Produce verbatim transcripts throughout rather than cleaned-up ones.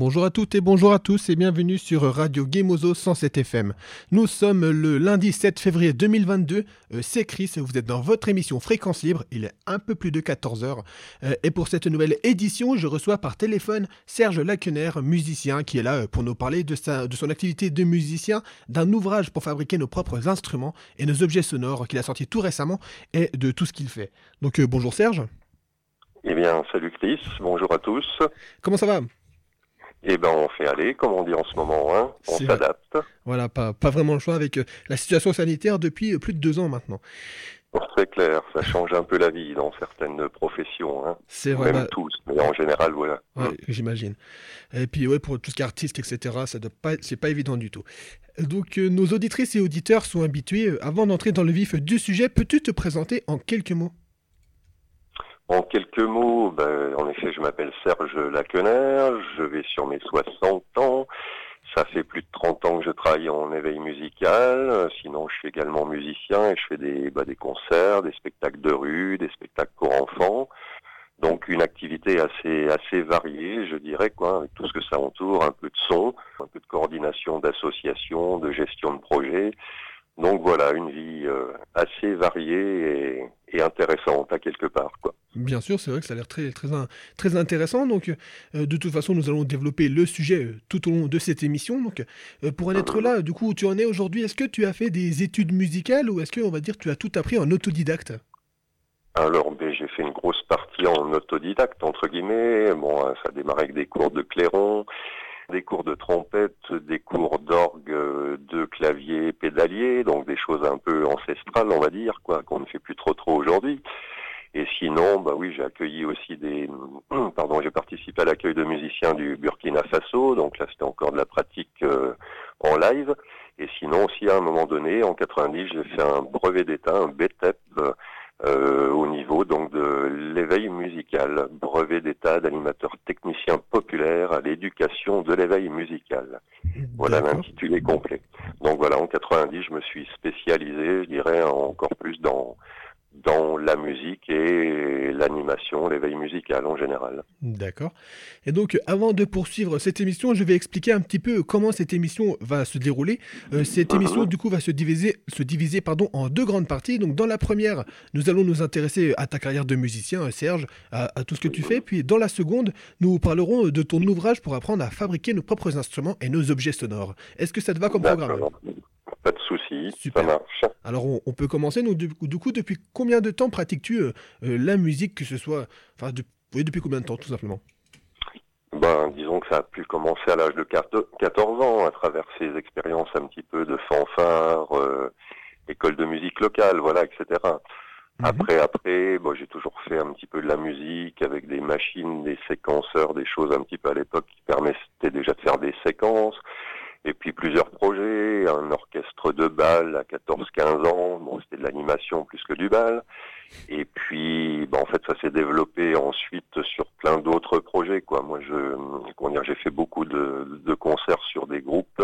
Bonjour à toutes et bonjour à tous et bienvenue sur Radio Gemozo cent sept F M. Nous sommes le lundi sept février deux mille vingt-deux, euh, c'est Chris, vous êtes dans votre émission Fréquence Libre, il est un peu plus de quatorze heures. Euh, et pour cette nouvelle édition, je reçois par téléphone Serge Laquener, musicien, qui est là euh, pour nous parler de, sa, de son activité de musicien, d'un ouvrage pour fabriquer nos propres instruments et nos objets sonores qu'il a sorti tout récemment et de tout ce qu'il fait. Donc euh, bonjour Serge. Eh bien, salut Chris, bonjour à tous. Comment ça va ? Eh ben, on fait aller, comme on dit en ce moment, hein, on C'est s'adapte. Voilà, pas, pas vraiment le choix avec euh, la situation sanitaire depuis euh, plus de deux ans maintenant. C'est clair, ça change un peu la vie dans certaines professions, hein. C'est vrai, Même bah, tous, mais en général, voilà. ouais, Mm. j'imagine. Et puis ouais, pour tout ce qui est artiste, et cetera, ça doit pas, c'est pas évident du tout. Donc euh, nos auditrices et auditeurs sont habitués. euh, Avant d'entrer dans le vif du sujet, peux-tu te présenter en quelques mots ? En quelques mots, ben, en effet, je m'appelle Serge Laquener, je vais sur mes soixante ans. Ça fait plus de trente ans que je travaille en éveil musical. Euh, Sinon, je suis également musicien et je fais des, bah, des concerts, des spectacles de rue, des spectacles pour enfants. Donc une activité assez assez variée, je dirais, quoi, avec tout ce que ça entoure, un peu de son, un peu de coordination d'associations, de gestion de projets. Donc voilà, une vie euh, assez variée et, et intéressante à quelque part, quoi. Bien sûr, c'est vrai que ça a l'air très, très, in- très intéressant. Donc, euh, de toute façon, nous allons développer le sujet euh, tout au long de cette émission. Donc, euh, pour en être Mhm. là, du coup, où tu en es aujourd'hui, est-ce que tu as fait des études musicales ou est-ce que, on va dire, tu as tout appris en autodidacte ? Alors, ben, j'ai fait une grosse partie en autodidacte, entre guillemets. Bon, hein, ça a démarré avec des cours de clairon, des cours de trompette, des cours d'orgue, euh, de clavier pédalier, donc des choses un peu ancestrales, on va dire, quoi, qu'on ne fait plus trop trop aujourd'hui. Et sinon, bah oui, j'ai accueilli aussi des, pardon, j'ai participé à l'accueil de musiciens du Burkina Faso, donc là c'était encore de la pratique euh, en live. Et sinon aussi à un moment donné, en quatre-vingt-dix, j'ai fait un brevet d'état, un B T E P, euh, au niveau donc de l'éveil musical, brevet d'état d'animateur technicien populaire à l'éducation de l'éveil musical. Voilà D'accord. l'intitulé complet. Donc voilà, en quatre-vingt-dix, je me suis spécialisé, je dirais, encore plus dans dans la musique et l'animation, l'éveil musical en général. D'accord. Et donc, avant de poursuivre cette émission, je vais expliquer un petit peu comment cette émission va se dérouler. Euh, cette émission, Mhm. du coup, va se diviser, se diviser pardon, en deux grandes parties. Donc, dans la première, nous allons nous intéresser à ta carrière de musicien, euh, Serge, à, à tout ce que tu fais. Puis, dans la seconde, nous parlerons de ton ouvrage pour apprendre à fabriquer nos propres instruments et nos objets sonores. Est-ce que ça te va comme programme ? D'accord, pas de souci, ça Super. marche. Alors, on, on peut commencer. Donc, du, coup, du coup, depuis combien de temps pratiques-tu euh, euh, la musique, que ce soit... Enfin, de- oui, depuis combien de temps, tout simplement ? Ben, disons que ça a pu commencer à l'âge de quatorze ans, à travers ces expériences un petit peu de fanfare, euh, école de musique locale, voilà, et cetera. Mhm. Après, après, bon, j'ai toujours fait un petit peu de la musique avec des machines, des séquenceurs, des choses un petit peu à l'époque qui permettaient déjà de faire des séquences. Et puis plusieurs projets, un orchestre de bal à quatorze quinze ans, bon, c'était de l'animation plus que du bal. Et puis, ben, en fait, ça s'est développé ensuite sur plein d'autres projets, quoi. Moi, je, comment dire, j'ai fait beaucoup de, de concerts sur des groupes,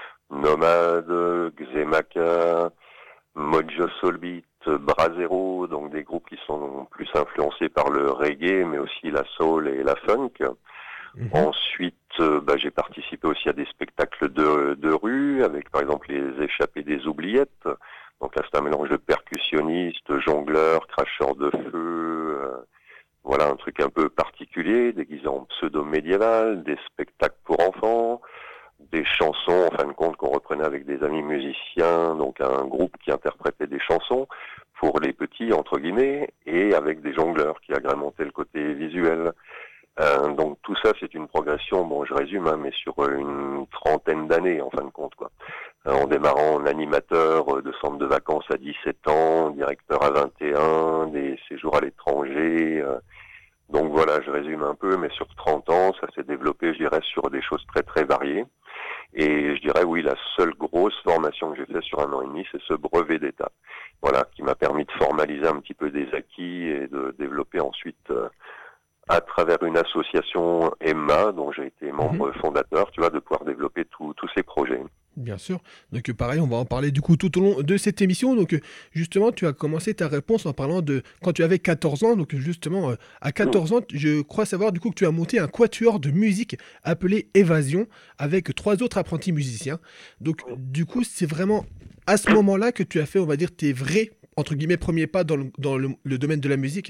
Nomade, Xemaka, Mojo Soulbeat, Brasero, donc des groupes qui sont plus influencés par le reggae, mais aussi la soul et la funk. Mhm. Ensuite, euh, bah, j'ai participé aussi à des spectacles de, de rue, avec par exemple les échappées des oubliettes. Donc là, c'est un mélange de percussionnistes, jongleurs, cracheurs de feu, euh, voilà un truc un peu particulier, déguisé en pseudo-médiéval, des spectacles pour enfants, des chansons, en fin de compte, qu'on reprenait avec des amis musiciens, donc un groupe qui interprétait des chansons pour les petits, entre guillemets, et avec des jongleurs qui agrémentaient le côté visuel. Euh, donc tout ça, c'est une progression, bon je résume, hein, mais sur une trentaine d'années en fin de compte, quoi. Euh, en démarrant en animateur de centre de vacances à dix-sept ans, directeur à vingt et un, des séjours à l'étranger. Euh, donc voilà, je résume un peu, mais sur trente ans, ça s'est développé, je dirais, sur des choses très très variées. Et je dirais, oui, la seule grosse formation que j'ai faite sur un an et demi, c'est ce brevet d'état. Voilà, qui m'a permis de formaliser un petit peu des acquis et de développer ensuite... Euh, à travers une association Emma, dont j'ai été Mhm. membre fondateur, tu vois, de pouvoir développer tous tous ces projets. Bien sûr. Donc euh, pareil, on va en parler du coup tout au long de cette émission. Donc euh, justement, tu as commencé ta réponse en parlant de quand tu avais quatorze ans. Donc justement, euh, à quatorze ans, je crois savoir du coup que tu as monté un quatuor de musique appelé Évasion avec trois autres apprentis musiciens. Donc du coup, c'est vraiment à ce moment-là que tu as fait, on va dire, tes vrais, entre guillemets, premiers pas dans le, dans le, le domaine de la musique.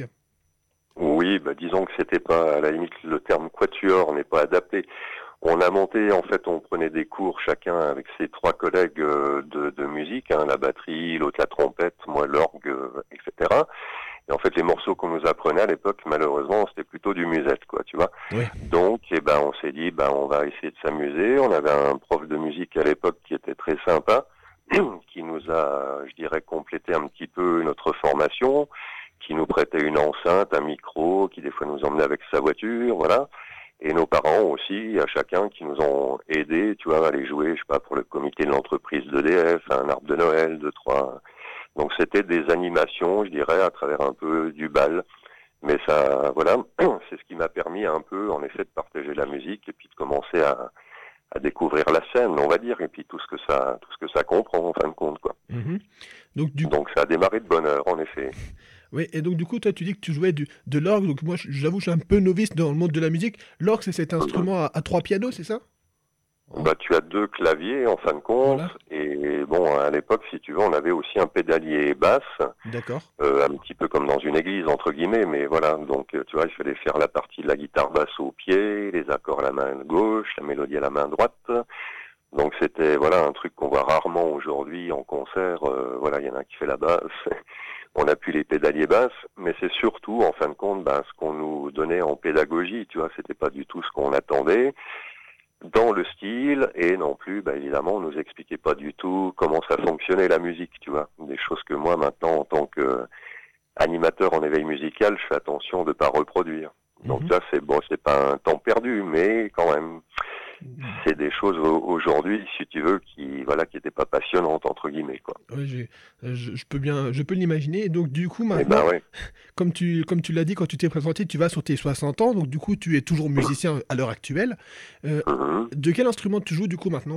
Oui, bah disons que c'était pas, à la limite, le terme quatuor n'est pas adapté. On a monté, en fait, on prenait des cours chacun avec ses trois collègues euh, de, de musique, hein, la batterie, l'autre la trompette, moi l'orgue, euh, et cetera. Et en fait, les morceaux qu'on nous apprenait à l'époque, malheureusement, c'était plutôt du musette, quoi, tu vois. Oui. Donc, eh ben, on s'est dit, ben, on va essayer de s'amuser. On avait un prof de musique à l'époque qui était très sympa, qui nous a, je dirais, complété un petit peu notre formation, qui nous prêtait une enceinte, un micro, qui des fois nous emmenait avec sa voiture, voilà. Et nos parents aussi, à chacun, qui nous ont aidés, tu vois, à aller jouer, je sais pas, pour le comité de l'entreprise d'E D F, un arbre de Noël, deux, trois. Donc c'était des animations, je dirais, à travers un peu du bal. Mais ça, voilà, c'est ce qui m'a permis un peu, en effet, de partager la musique et puis de commencer à, à découvrir la scène, on va dire, et puis tout ce que ça, tout ce que ça comprend, en fin de compte, quoi. Mhm. Donc du Donc ça a démarré de bonne heure, en effet. Oui, et donc du coup, toi, tu dis que tu jouais du, de l'orgue. Donc moi, j'avoue, je suis un peu novice dans le monde de la musique. L'orgue, c'est cet instrument à, à trois pianos, c'est ça? Bah, tu as deux claviers en fin de compte, Voilà, et bon, à l'époque, si tu veux, on avait aussi un pédalier basse, d'accord. euh, un petit peu comme dans une église entre guillemets, mais voilà, donc euh, tu vois, il fallait faire la partie de la guitare basse au pied, les accords à la main gauche, la mélodie à la main droite. Donc c'était voilà un truc qu'on voit rarement aujourd'hui en concert. Euh, voilà, il y en a un qui fait la basse. On appuie les pédaliers basses, mais c'est surtout en fin de compte ben, ce qu'on nous donnait en pédagogie. Tu vois, c'était pas du tout ce qu'on attendait dans le style, et non plus, bah, évidemment, on nous expliquait pas du tout comment ça fonctionnait la musique, tu vois. Des choses que moi, maintenant, en tant que animateur en éveil musical, je fais attention de pas reproduire. Donc Mhm. ça, c'est bon, c'est pas un temps perdu, mais quand même, c'est des choses aujourd'hui, si tu veux, qui voilà, qui étaient pas passionnantes entre guillemets, quoi. Ouais, j'ai- je, je peux bien, je peux l'imaginer. Et donc du coup, Et ben maintenant, ouais. comme tu, comme tu l'as dit quand tu t'es présenté, tu vas sur tes soixante ans. Donc du coup, tu es toujours musicien à l'heure actuelle. Euh, Mhm. de quel instrument tu joues du coup maintenant?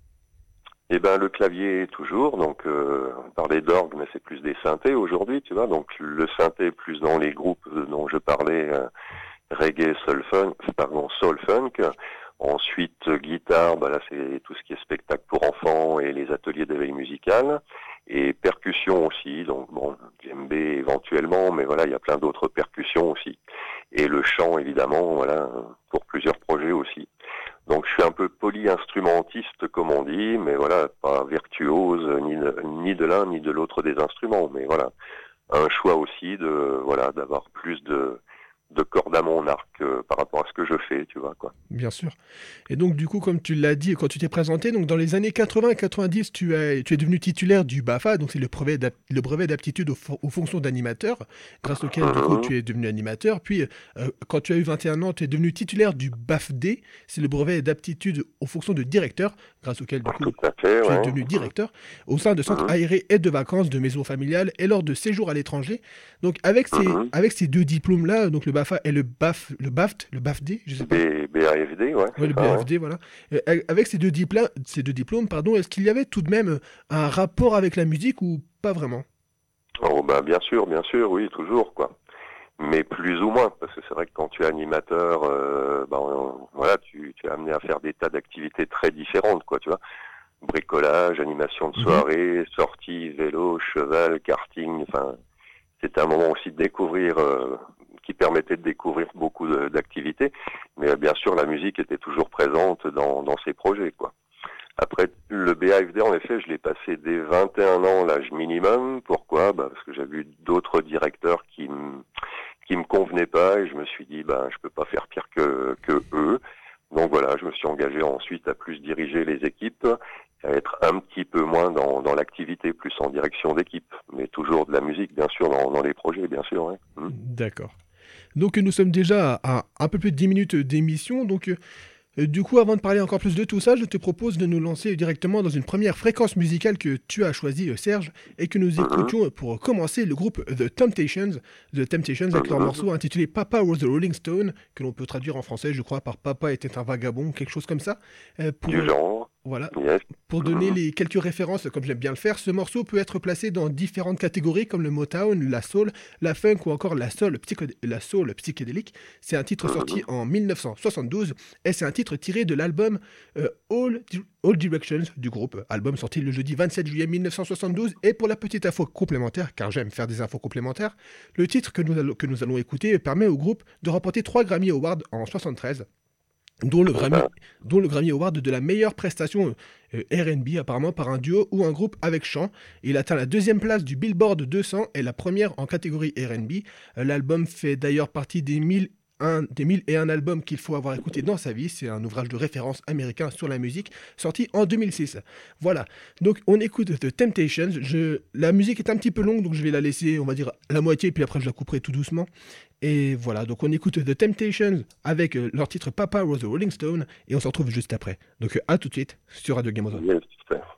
Et ben le clavier toujours, donc euh, on parlait d'orgue, mais c'est plus des synthés aujourd'hui, tu vois. Donc le synthé plus dans les groupes dont je parlais. Euh, reggae, soul funk, pardon, soul funk. Ensuite, euh, guitare, bah là c'est tout ce qui est spectacle pour enfants et les ateliers d'éveil musical. Et percussion aussi, donc bon, djembé éventuellement, mais voilà, il y a plein d'autres percussions aussi. Et le chant, évidemment, voilà, pour plusieurs projets aussi. Donc je suis un peu polyinstrumentiste, comme on dit, mais voilà, pas virtuose, ni de, ni de l'un ni de l'autre des instruments, mais voilà, un choix aussi de, voilà, d'avoir plus de de cordes à mon arc euh, par rapport à ce que je fais, tu vois, quoi. Bien sûr. Et donc, du coup, comme tu l'as dit quand tu t'es présenté, donc dans les années quatre-vingts et quatre-vingt-dix, tu, as, tu es devenu titulaire du BAFA, donc c'est le brevet d'ap- le brevet d'aptitude aux, fo- aux fonctions d'animateur, grâce auquel, du coup, Mhm. tu es devenu animateur. Puis, euh, quand tu as eu vingt et un ans, tu es devenu titulaire du B A F D, c'est le brevet d'aptitude aux fonctions de directeur, grâce auquel, du coup, Tout à fait, tu es ouais. devenu directeur au sein de centres Mhm. aérés et de vacances, de maisons familiales et lors de séjours à l'étranger. Donc, avec ces, Mhm. avec ces deux diplômes-là, donc le BAFA et le B A F, le B A F T, le B A F D, je sais pas. B, BAFD, ouais, Ouais, c'est le ça, ouais. B A F D, voilà. Euh, avec ces deux diplômes, ces deux diplômes, pardon, est-ce qu'il y avait tout de même un rapport avec la musique ou pas vraiment? Oh, bah, bien sûr, bien sûr, oui, toujours, quoi. Mais plus ou moins, parce que c'est vrai que quand tu es animateur, euh, bah, on- voilà, tu, tu es amené à faire des tas d'activités très différentes, quoi, tu vois. Bricolage, animation de Mhm. soirée, sortie, vélo, cheval, karting, enfin, c'était un moment aussi de découvrir, euh, qui permettait de découvrir beaucoup de- d'activités. Mais euh, bien sûr, la musique était toujours présente dans, dans ces projets, quoi. Après, le B A F D, en effet, je l'ai passé dès vingt et un ans, l'âge minimum. Pourquoi? Bah, parce que j'avais eu d'autres directeurs qui me qui me convenaient pas et je me suis dit, bah, je peux pas faire pire que que eux. Donc voilà, je me suis engagé ensuite à plus diriger les équipes, à être un petit peu moins dans, dans l'activité, plus en direction d'équipe, mais toujours de la musique, bien sûr, dans, dans les projets, bien sûr. Ouais. Hmm. D'accord. Donc nous sommes déjà à, à un peu plus de dix minutes d'émission. Donc euh, euh, du coup, avant de parler encore plus de tout ça, je te propose de nous lancer directement dans une première fréquence musicale que tu as choisie, euh, Serge, et que nous Mhm. écoutions euh, pour commencer le groupe The Temptations. The Temptations avec leur Mhm. morceau intitulé Papa Was a Rolling Stone, que l'on peut traduire en français, je crois, par Papa était un vagabond, quelque chose comme ça. Euh, pour, Du euh, genre. Voilà. Yes. Pour donner Mhm. les quelques références, comme j'aime bien le faire, ce morceau peut être placé dans différentes catégories comme le Motown, la soul, la funk ou encore la soul, psychodé- la soul psychédélique. C'est un titre sorti Mhm. en mille neuf cent soixante-douze et c'est un titre tiré de l'album euh, All, Di- All Directions du groupe. Album sorti le jeudi vingt-sept juillet mille neuf cent soixante-douze. Et pour la petite info complémentaire, car j'aime faire des infos complémentaires, le titre que nous allons, que nous allons écouter permet au groupe de remporter trois Grammy Awards en soixante-treize. Dont le, Eh Grammy, ben, dont le Grammy Award de la meilleure prestation euh, R and B apparemment par un duo ou un groupe avec chant. Il atteint la deuxième place du Billboard deux cents et la première en catégorie R and B. Euh, L'album fait d'ailleurs partie des mille, un, des mille et un albums qu'il faut avoir écouté dans sa vie. C'est un ouvrage de référence américain sur la musique sorti en deux mille six. Voilà, donc on écoute The Temptations. Je... La musique est un petit peu longue donc je vais la laisser on va dire la moitié puis après je la couperai tout doucement. Et voilà, donc on écoute The Temptations avec euh, leur titre Papa Was a Rolling Stone et on se retrouve juste après. Donc euh, à tout de suite sur Radio Game of Thrones. yes, super.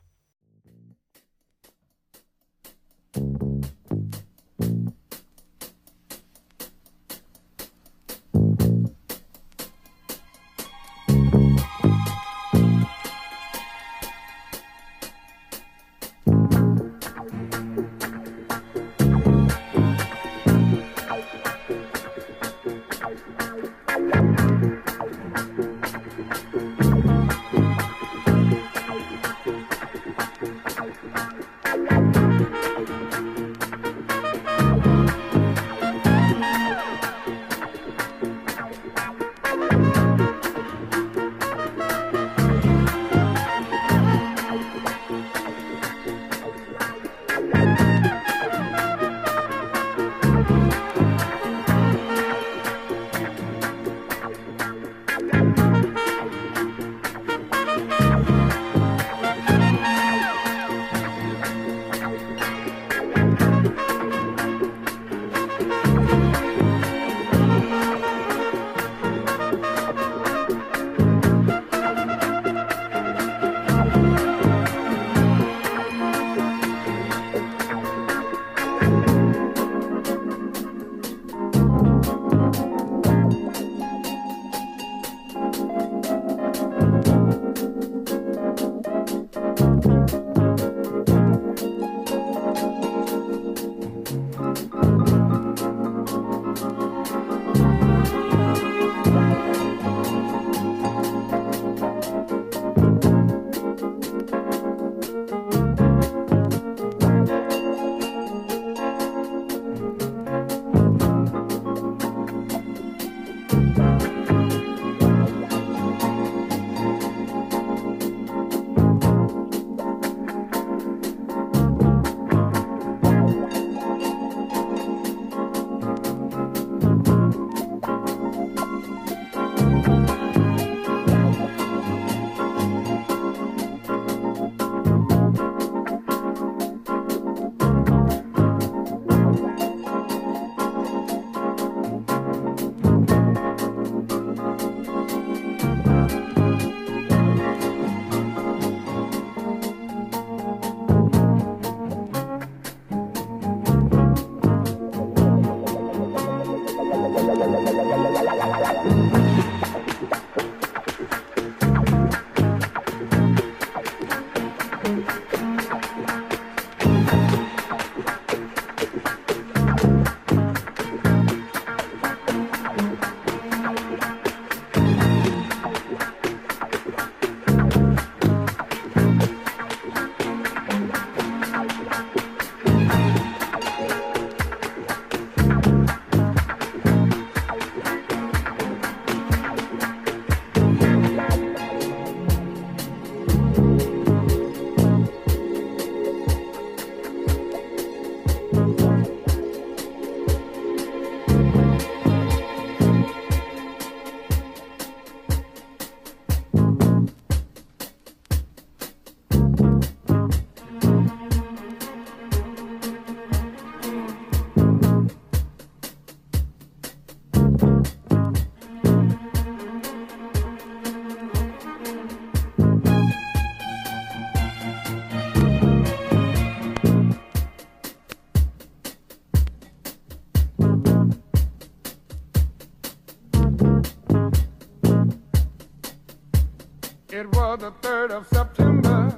It was the third of September.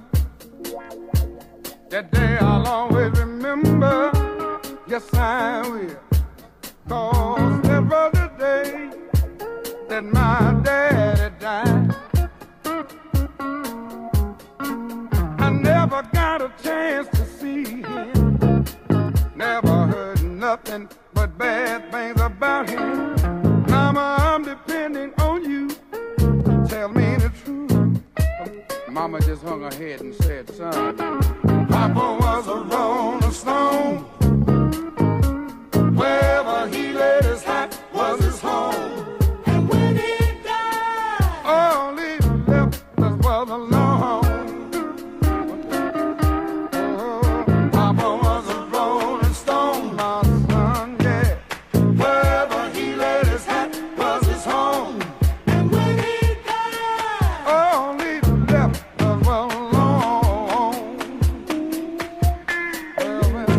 That day I'll always remember. Yes, I will. 'Cause that was the day that my daddy died. I never got a chance to see him. Never heard nothing but bad things about him. Mama, I'm depending on you. Tell me the truth. Mama just hung her head and said, son, Papa was a rolling stone. Wherever he laid his hat was his home. And when he died, all he left us was alone. Oh, Papa was a rolling stone, my son, yeah. Wherever he laid his hat was his home. And when he died, all he left us was alone. Well, well.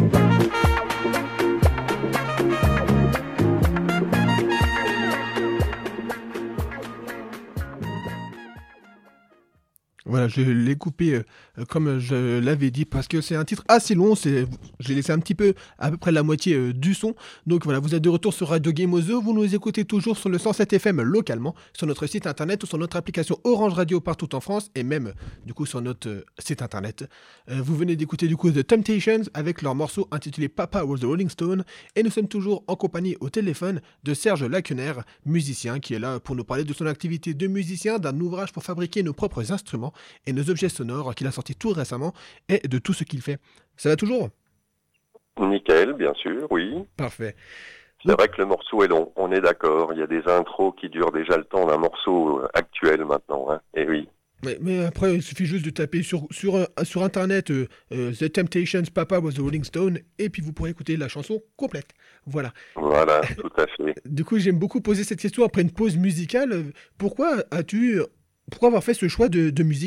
Voilà, je l'ai coupé euh, comme je l'avais dit parce que c'est un titre assez long. C'est, j'ai laissé un petit peu, à peu près la moitié euh, du son. Donc voilà, vous êtes de retour sur Radio Gameozo. Vous nous écoutez toujours sur le cent sept F M localement, sur notre site internet ou sur notre application Orange Radio partout en France et même du coup sur notre euh, site internet. Euh, vous venez d'écouter du coup The Temptations avec leur morceau intitulé Papa Was the Rolling Stone et nous sommes toujours en compagnie au téléphone de Serge Laquener, musicien qui est là pour nous parler de son activité de musicien, d'un ouvrage pour fabriquer nos propres instruments et nos objets sonores qu'il a sorti tout récemment et de tout ce qu'il fait. Ça va toujours ? Nickel, bien sûr, oui. Parfait. C'est vrai que le morceau est long, on est d'accord. Il y a des intros qui durent déjà le temps d'un morceau actuel maintenant, hein. Et oui. Mais, mais après, il suffit juste de taper sur, sur, euh, sur Internet euh, euh, The Temptations, Papa Was the Rolling Stone, et puis vous pourrez écouter la chanson complète. Voilà. Voilà, tout à fait. Du coup, j'aime beaucoup poser cette question après une pause musicale. Pourquoi as-tu... Pourquoi avoir fait ce choix de, de musique ?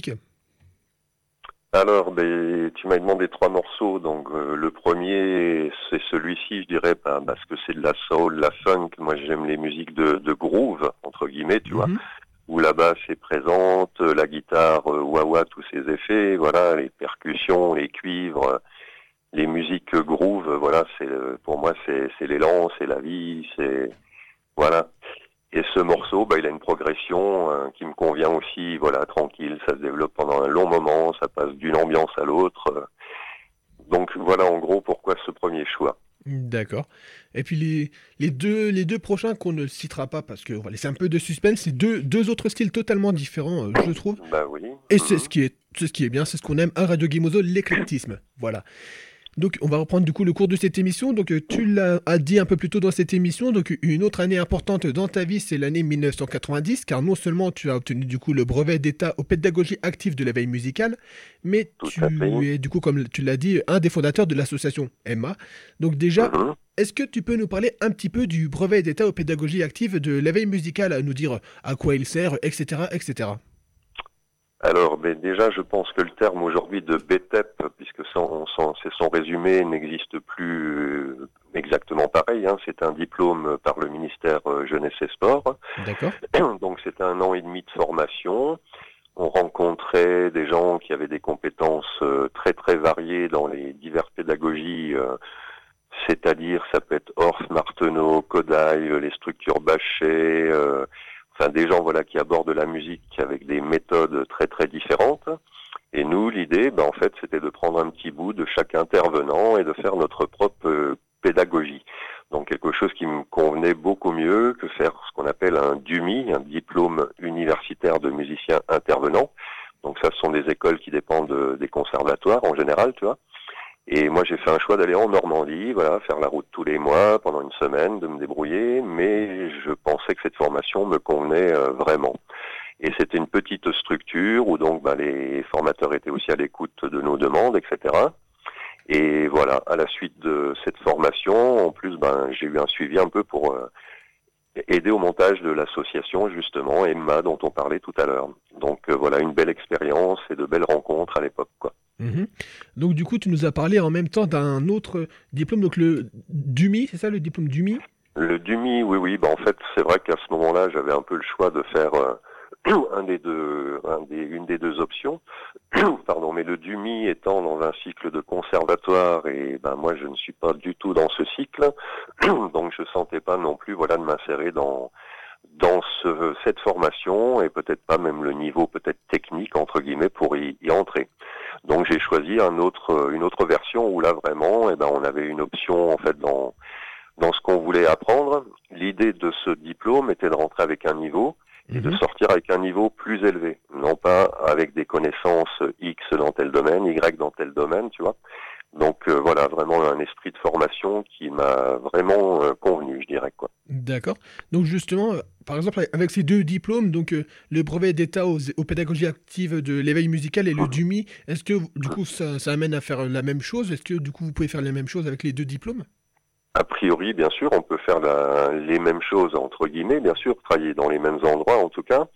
Alors, ben, tu m'as demandé trois morceaux, donc euh, le premier, c'est celui-ci, je dirais, ben, parce que c'est de la soul, de la funk. Moi, j'aime les musiques de, de groove, entre guillemets, tu mm-hmm. vois, où la basse est présente, la guitare, euh, wah-wah, tous ses effets, voilà, les percussions, les cuivres, les musiques groove, voilà, c'est pour moi, c'est, c'est l'élan, c'est la vie, c'est... Voilà. Et ce morceau, bah, il a une progression euh, qui me convient aussi, voilà, tranquille, ça se développe pendant un long moment, ça passe d'une ambiance à l'autre. Euh. Donc voilà en gros pourquoi ce premier choix. D'accord. Et puis les, les, deux, les deux prochains qu'on ne citera pas parce qu'on va laisser un peu de suspense, c'est deux, deux autres styles totalement différents, euh, je trouve. Bah oui. Et mmh. c'est, ce qui est, c'est ce qui est bien, c'est ce qu'on aime à Radio Gameozo, l'éclectisme. Voilà. Donc, on va reprendre du coup le cours de cette émission. Donc, tu l'as dit un peu plus tôt dans cette émission. Donc, une autre année importante dans ta vie, c'est l'année mille neuf cent quatre-vingt-dix, car non seulement tu as obtenu du coup le brevet d'État aux pédagogies actives de l'éveil musical, mais Tout tu es du coup, comme tu l'as dit, un des fondateurs de l'association Emma. Donc déjà, mm-hmm. est-ce que tu peux nous parler un petit peu du brevet d'État aux pédagogies actives de l'éveil musical, à nous dire à quoi il sert, et cetera, et cetera. Alors, ben déjà, je pense que le terme aujourd'hui de B T E P, puisque son, son, c'est son résumé, n'existe plus exactement pareil. Hein. C'est un diplôme par le ministère Jeunesse et Sport. D'accord. Donc, c'est un an et demi de formation. On rencontrait des gens qui avaient des compétences très, très variées dans les diverses pédagogies, euh, c'est-à-dire, ça peut être Orff, Martenot, Kodály, les structures Bachet, euh, Enfin, des gens voilà qui abordent la musique avec des méthodes très très différentes. Et nous, l'idée, ben, en fait, c'était de prendre un petit bout de chaque intervenant et de faire notre propre euh, pédagogie. Donc quelque chose qui me convenait beaucoup mieux que faire ce qu'on appelle un D U M I, un diplôme universitaire de musicien intervenant. Donc ça, ce sont des écoles qui dépendent de, des conservatoires en général, tu vois. Et moi, j'ai fait un choix d'aller en Normandie, voilà, faire la route tous les mois pendant une semaine, de me débrouiller, mais je pensais que cette formation me convenait euh, vraiment. Et c'était une petite structure où donc ben, les formateurs étaient aussi à l'écoute de nos demandes, et cetera. Et voilà, à la suite de cette formation, en plus, ben, j'ai eu un suivi un peu pour euh, aider au montage de l'association, justement, Emma, dont on parlait tout à l'heure. Donc euh, voilà, une belle expérience et de belles rencontres à l'époque, quoi. Mmh. Donc du coup, tu nous as parlé en même temps d'un autre diplôme, donc le D U M I, c'est ça le diplôme D U M I ? Le D U M I, oui, oui. Ben, en fait, c'est vrai qu'à ce moment-là, j'avais un peu le choix de faire euh, un des deux, un des, une des deux options. Pardon, mais le DUMI étant dans un cycle de conservatoire, et ben moi je ne suis pas du tout dans ce cycle, donc je sentais pas non plus, voilà, de m'insérer dans dans ce, cette formation, et peut-être pas même le niveau peut-être technique entre guillemets pour y, y entrer. Donc j'ai choisi un autre, une autre version où là vraiment, eh ben on avait une option en fait dans dans ce qu'on voulait apprendre. L'idée de ce diplôme était de rentrer avec un niveau et de sortir avec un niveau plus élevé, non pas avec des connaissances X dans tel domaine, Y dans tel domaine, tu vois. Donc euh, voilà, vraiment un esprit de formation qui m'a vraiment euh, convenu, je dirais, quoi. D'accord. Donc justement, euh, par exemple, avec ces deux diplômes, donc euh, le brevet d'État aux, aux pédagogies actives de l'éveil musical et le DUMI, est-ce que du coup ça, ça amène à faire la même chose? Est-ce que du coup vous pouvez faire la même chose avec les deux diplômes? A priori, bien sûr, on peut faire la, les mêmes choses, entre guillemets, bien sûr, travailler dans les mêmes endroits en tout cas.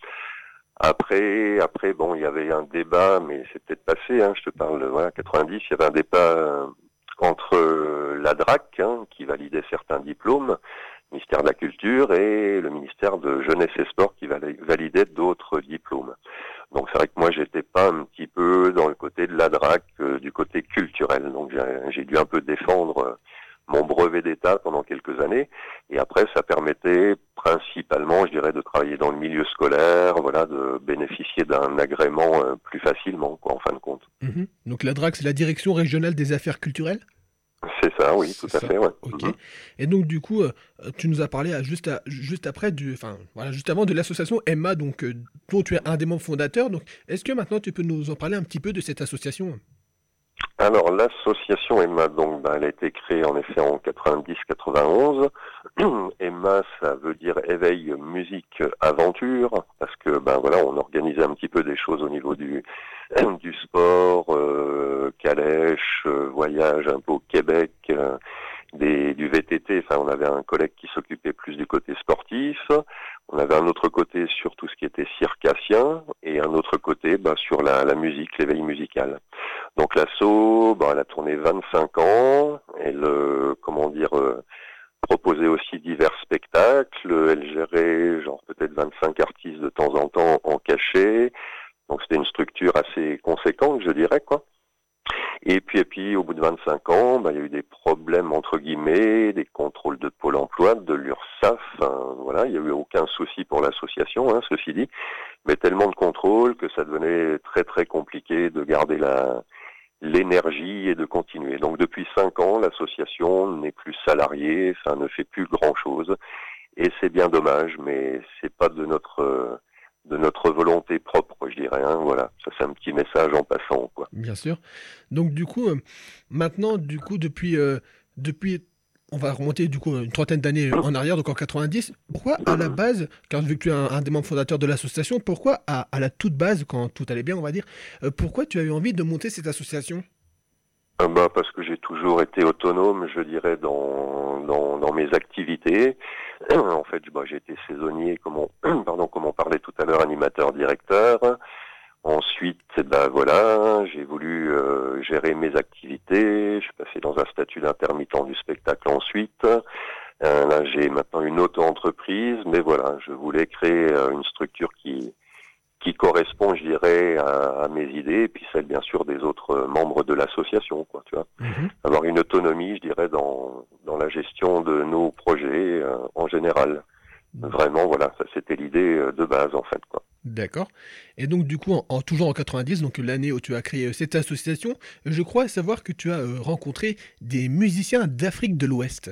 Après, après, bon, il y avait un débat, mais c'est peut-être passé, hein, je te parle, voilà, quatre-vingt-dix, il y avait un débat euh, entre euh, la D R A C, hein, qui validait certains diplômes, ministère de la Culture, et le ministère de Jeunesse et Sport qui validait d'autres diplômes. Donc c'est vrai que moi, j'étais pas un petit peu dans le côté de la D R A C, euh, du côté culturel. Donc j'ai, j'ai dû un peu défendre euh, mon brevet d'État pendant quelques années, et après ça permettait principalement, je dirais, de travailler dans le milieu scolaire, voilà, de bénéficier d'un agrément euh, plus facilement, quoi, en fin de compte. Mmh. Donc la D R A C, c'est la Direction régionale des affaires culturelles? C'est ça, oui, C'est tout à ça. fait, ouais. Ok. Mhm. Et donc du coup, euh, tu nous as parlé à- juste, à- juste après, du, enfin voilà, juste avant de l'association Emma, donc euh, dont tu es un des membres fondateurs. Donc est-ce que maintenant tu peux nous en parler un petit peu de cette association? Alors l'association Emma, donc, ben, elle a été créée en effet en quatre-vingt-dix quatre-vingt-onze. Emma, ça veut dire éveil, musique, aventure, parce que ben voilà, on organisait un petit peu des choses au niveau du du sport, euh, calèche, euh, voyage un peu au Québec, euh, des, du V T T. Enfin, on avait un collègue qui s'occupait plus du côté sportif. On avait un autre côté sur tout ce qui était circassien, et un autre côté ben, sur la, la musique, l'éveil musical. Donc l'asso, bah, elle a tourné vingt-cinq ans, elle, euh, comment dire, euh, proposait aussi divers spectacles, elle gérait genre peut-être vingt-cinq artistes de temps en temps en cachet, donc c'était une structure assez conséquente, je dirais, quoi. Et puis, et puis au bout de vingt-cinq ans, bah, il y a eu des problèmes, entre guillemets, des contrôles de Pôle emploi, de l'URSSAF, hein, voilà, il n'y a eu aucun souci pour l'association, hein, ceci dit, mais tellement de contrôles que ça devenait très très compliqué de garder la l'énergie et de continuer. Donc depuis cinq ans, l'association n'est plus salariée, ça ne fait plus grand-chose, et c'est bien dommage, mais c'est pas de notre euh, de notre volonté propre, je dirais. Hein, voilà, ça c'est un petit message en passant, quoi. Bien sûr. Donc du coup, euh, maintenant, du coup, depuis, euh, depuis, on va remonter du coup une trentaine d'années en arrière, donc en quatre-vingt-dix. Pourquoi à la base, car vu que tu es un, un des membres fondateurs de l'association, pourquoi à, à la toute base, quand tout allait bien, on va dire, euh, pourquoi tu as eu envie de monter cette association? Euh, bah, parce que j'ai toujours été autonome, je dirais, dans dans, dans mes activités. En fait, bah, j'ai été saisonnier, comme on, pardon, comme on parlait tout à l'heure, animateur-directeur. Ensuite, ben voilà, j'ai voulu euh, gérer mes activités. Je suis passé dans un statut d'intermittent du spectacle ensuite. Euh, là, j'ai maintenant une auto-entreprise, mais voilà, je voulais créer euh, une structure qui qui correspond, je dirais, à, à mes idées, et puis celle, bien sûr, des autres euh, membres de l'association, quoi, tu vois. Mhm. Avoir une autonomie, je dirais, dans dans la gestion de nos projets euh, en général. Vraiment, voilà, ça c'était l'idée euh, de base, en fait, quoi. D'accord. Et donc du coup, en, en- toujours en quatre-vingt-dix, donc l'année où tu as créé euh, cette association, je crois savoir que tu as euh, rencontré des musiciens d'Afrique de l'Ouest.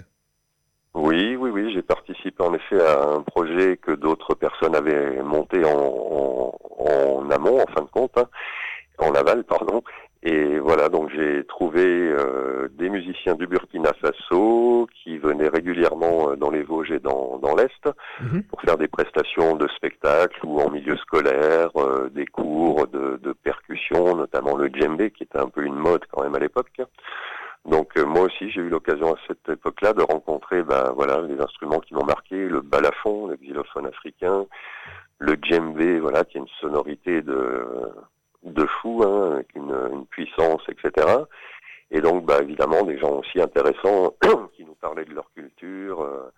Oui, oui, oui, j'ai participé en effet à un projet que d'autres personnes avaient monté en, en, en amont, en fin de compte, hein, en aval, pardon. Et voilà, donc j'ai trouvé euh, des musiciens du Burkina Faso qui venaient régulièrement euh, dans les Vosges et dans, dans l'Est Mhm. pour faire des prestations de spectacle ou en milieu scolaire, euh, des cours de, de percussion, notamment le djembé qui était un peu une mode quand même à l'époque. Donc euh, moi aussi j'ai eu l'occasion à cette époque-là de rencontrer ben voilà les instruments qui m'ont marqué, le balafon, le xylophone africain, le djembé, voilà, qui a une sonorité de de fou, hein, avec une, une puissance, et cetera. Et donc bah évidemment des gens aussi intéressants qui nous parlaient de leur culture, euh,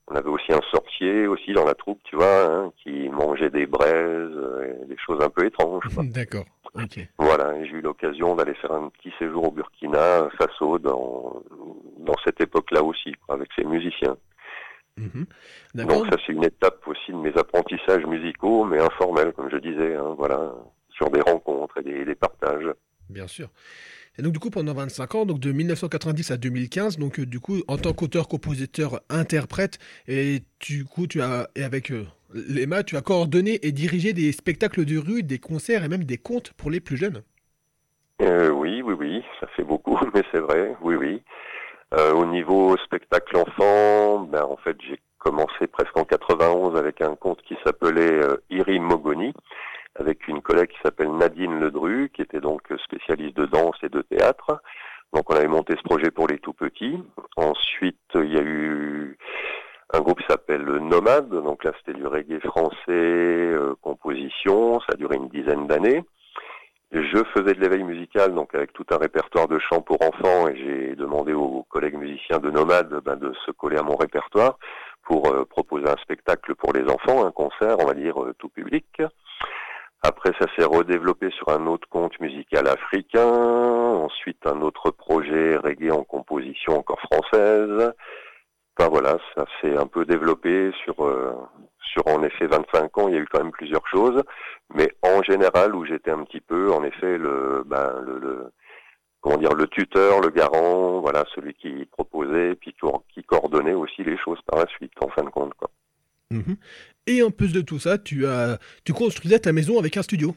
On avait aussi un sorcier aussi dans la troupe, tu vois, hein, qui mangeait des braises, euh, des choses un peu étranges, quoi. D'accord, ok. Voilà, et j'ai eu l'occasion d'aller faire un petit séjour au Burkina Faso dans, dans cette époque-là aussi, quoi, avec ces musiciens. Mhm. D'accord. Donc ça, c'est une étape aussi de mes apprentissages musicaux, mais informels, comme je disais, hein, voilà, sur des rencontres et des, des partages. Bien sûr. Et donc du coup pendant vingt-cinq ans, donc de mille neuf cent quatre-vingt-dix à deux mille quinze, donc euh, du coup en tant qu'auteur, compositeur, interprète, et du coup tu as et avec euh, l'E M A, tu as coordonné et dirigé des spectacles de rue, des concerts et même des contes pour les plus jeunes. Euh, oui, oui, oui, ça fait beaucoup, mais c'est vrai, oui, oui. Euh, au niveau spectacle enfant, ben en fait j'ai commencé presque en quatre-vingt-onze avec un conte qui s'appelait euh, Iri Mogoni, avec une collègue qui s'appelle Nadine Ledru, qui était donc spécialiste de danse et de théâtre. Donc on avait monté ce projet pour les tout petits. Ensuite, il y a eu un groupe qui s'appelle Nomade, donc là c'était du reggae français, euh, composition, ça a duré une dizaine d'années. Je faisais de l'éveil musical, donc avec tout un répertoire de chants pour enfants, et j'ai demandé aux collègues musiciens de Nomade ben, de se coller à mon répertoire pour euh, proposer un spectacle pour les enfants, un concert, on va dire, euh, tout public. Après, ça s'est redéveloppé sur un autre conte musical africain, ensuite un autre projet reggae en composition encore française. Enfin voilà, ça s'est un peu développé sur, euh, sur en effet vingt-cinq ans, il y a eu quand même plusieurs choses, mais en général où j'étais un petit peu, en effet, le, ben, le, le comment dire, le tuteur, le garant, voilà, celui qui proposait, puis qui coordonnait aussi les choses par la suite, en fin de compte, quoi. Mmh. Et en plus de tout ça, tu as, tu construisais ta maison avec un studio.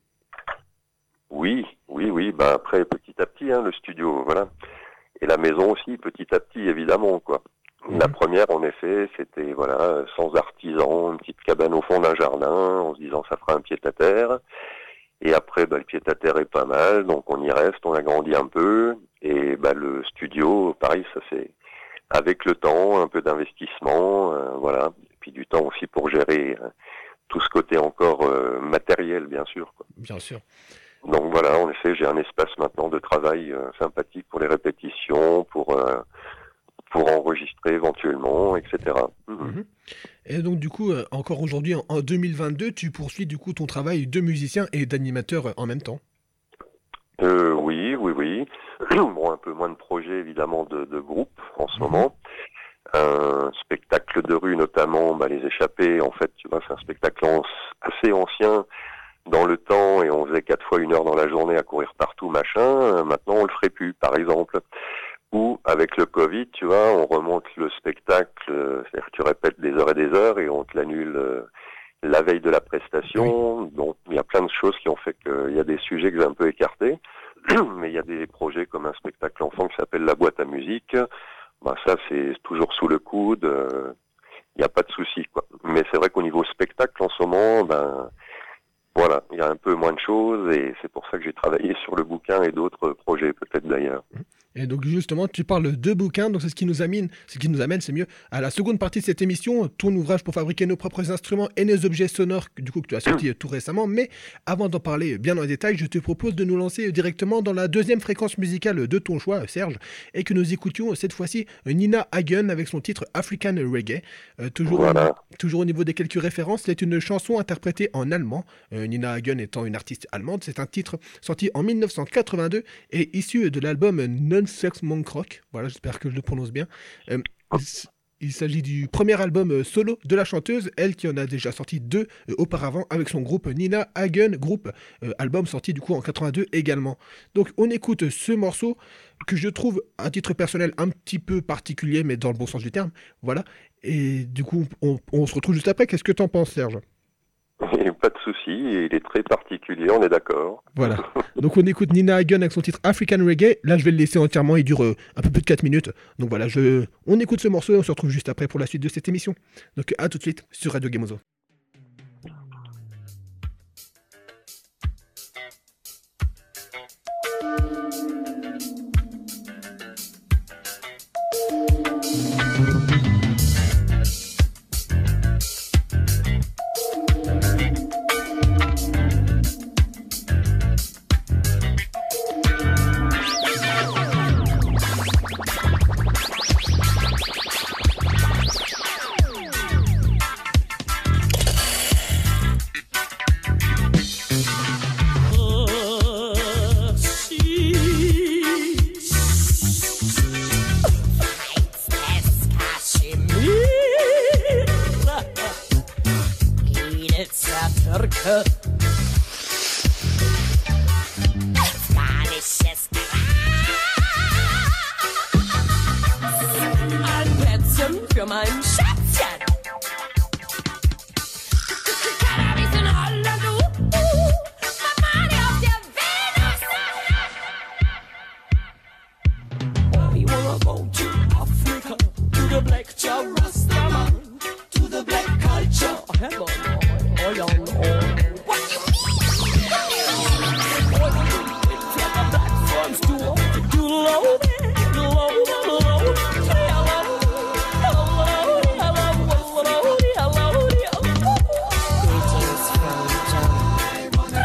Oui, oui, oui. Ben après, petit à petit, hein, le studio, voilà. Et la maison aussi, petit à petit, évidemment, quoi. Mmh. La première, en effet, c'était, voilà, sans artisan, une petite cabane au fond d'un jardin, en se disant ça fera un pied-à-terre. Et après, ben, le pied-à-terre est pas mal, donc on y reste, on agrandit un peu. Et ben, le studio, pareil, ça c'est avec le temps, un peu d'investissement, euh, voilà. Puis du temps aussi pour gérer euh, tout ce côté encore euh, matériel, bien sûr, quoi. Bien sûr. Donc voilà, en effet, j'ai un espace maintenant de travail euh, sympathique pour les répétitions, pour euh, pour enregistrer éventuellement, et cetera. Mmh. Mmh. Et donc du coup, euh, encore aujourd'hui, en, en deux mille vingt-deux, tu poursuis du coup ton travail de musicien et d'animateur euh, en même temps. Euh, oui, oui, oui. Bon, un peu moins de projets évidemment de, de groupe en ce mmh. moment. Un spectacle de rue notamment, bah, Les Échappés, en fait, tu vois, c'est un spectacle assez ancien dans le temps et on faisait quatre fois une heure dans la journée à courir partout, machin. Maintenant, on le ferait plus, par exemple. Ou, avec le Covid, tu vois, on remonte le spectacle, c'est-à-dire que tu répètes des heures et des heures et on te l'annule euh, la veille de la prestation. Oui. Donc, il y a plein de choses qui ont fait qu'il y a des sujets que j'ai un peu écartés. Mais il y a des projets comme un spectacle enfant qui s'appelle La Boîte à Musique. Ben ça, c'est toujours sous le coude, il euh, n'y a pas de souci, quoi. Mais c'est vrai qu'au niveau spectacle, en ce moment, ben, voilà, il y a un peu moins de choses, et c'est pour ça que j'ai travaillé sur le bouquin et d'autres projets, peut-être d'ailleurs. Et donc justement, tu parles de bouquins, donc c'est ce qui nous amène, ce qui nous amène, c'est mieux, à la seconde partie de cette émission, ton ouvrage pour fabriquer nos propres instruments et nos objets sonores, du coup que tu as sorti tout récemment. Mais avant d'en parler bien en détail, je te propose de nous lancer directement dans la deuxième fréquence musicale de ton choix, Serge, et que nous écoutions cette fois-ci Nina Hagen avec son titre African Reggae. Euh, toujours, voilà. au, toujours au niveau des quelques références, c'est une chanson interprétée en allemand. Euh, Nina Hagen étant une artiste allemande, c'est un titre sorti en mille neuf cent quatre-vingt-deux et issu de l'album Non-Sex Monk Rock. Voilà, j'espère que je le prononce bien. Euh, il s'agit du premier album euh, solo de la chanteuse, elle qui en a déjà sorti deux euh, auparavant avec son groupe Nina Hagen, groupe euh, album sorti du coup en quatre-vingt-deux également. Donc on écoute ce morceau que je trouve à titre personnel un petit peu particulier, mais dans le bon sens du terme. Voilà. Et du coup, on, on se retrouve juste après. Qu'est-ce que t'en penses, Serge ? Pas de souci, il est très particulier, on est d'accord. Voilà. Donc on écoute Nina Hagen avec son titre African Reggae. Là, je vais le laisser entièrement, il dure euh, un peu plus de quatre minutes. Donc voilà, je... on écoute ce morceau et on se retrouve juste après pour la suite de cette émission. Donc à tout de suite sur Radio Gamozo. Turka. Afghanisches Gras. Ein Plätzchen für mein Schätzchen. Cannabis in Holland, uh, uh, Mamani auf der Venus. Oh, you wanna go to Africa, to the black Jah Rastaman, to the black culture. Heaven, oh, oh, oh. What you mean? Oh, from the black fronts to to the low, the low, the low, hello, hello, hello, hello, hello, hello. Greetings from John.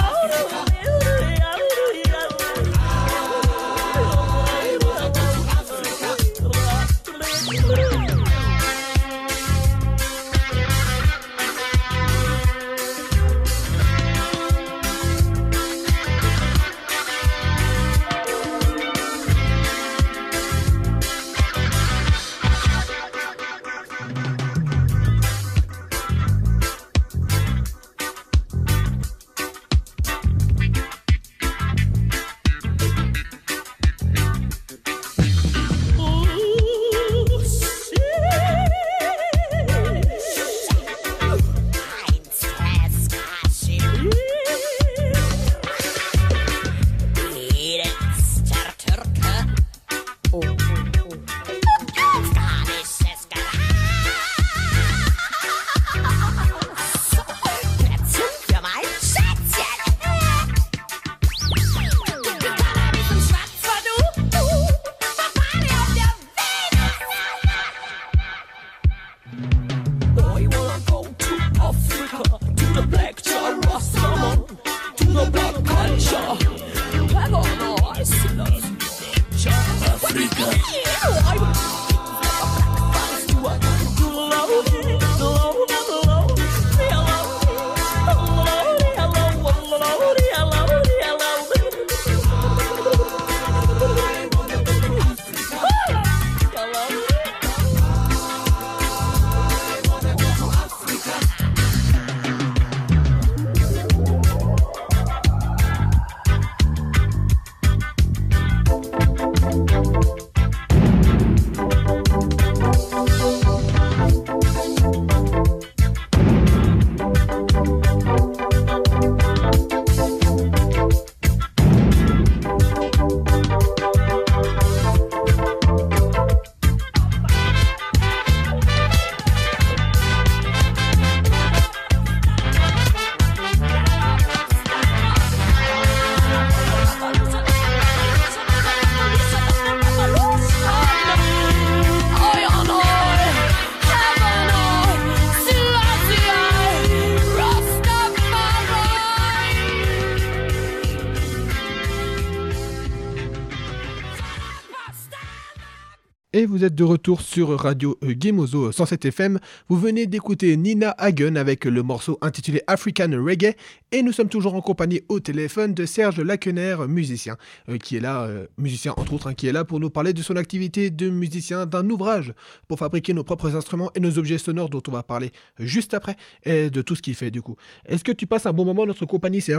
Et vous êtes de retour sur Radio Gemozo cent sept F M. Vous venez d'écouter Nina Hagen avec le morceau intitulé African Reggae. Et nous sommes toujours en compagnie au téléphone de Serge Laquener, musicien, euh, qui est là, euh, musicien entre autres, hein, qui est là pour nous parler de son activité de musicien, d'un ouvrage pour fabriquer nos propres instruments et nos objets sonores dont on va parler juste après, et de tout ce qu'il fait du coup. Est-ce que tu passes un bon moment dans notre compagnie, Serge ?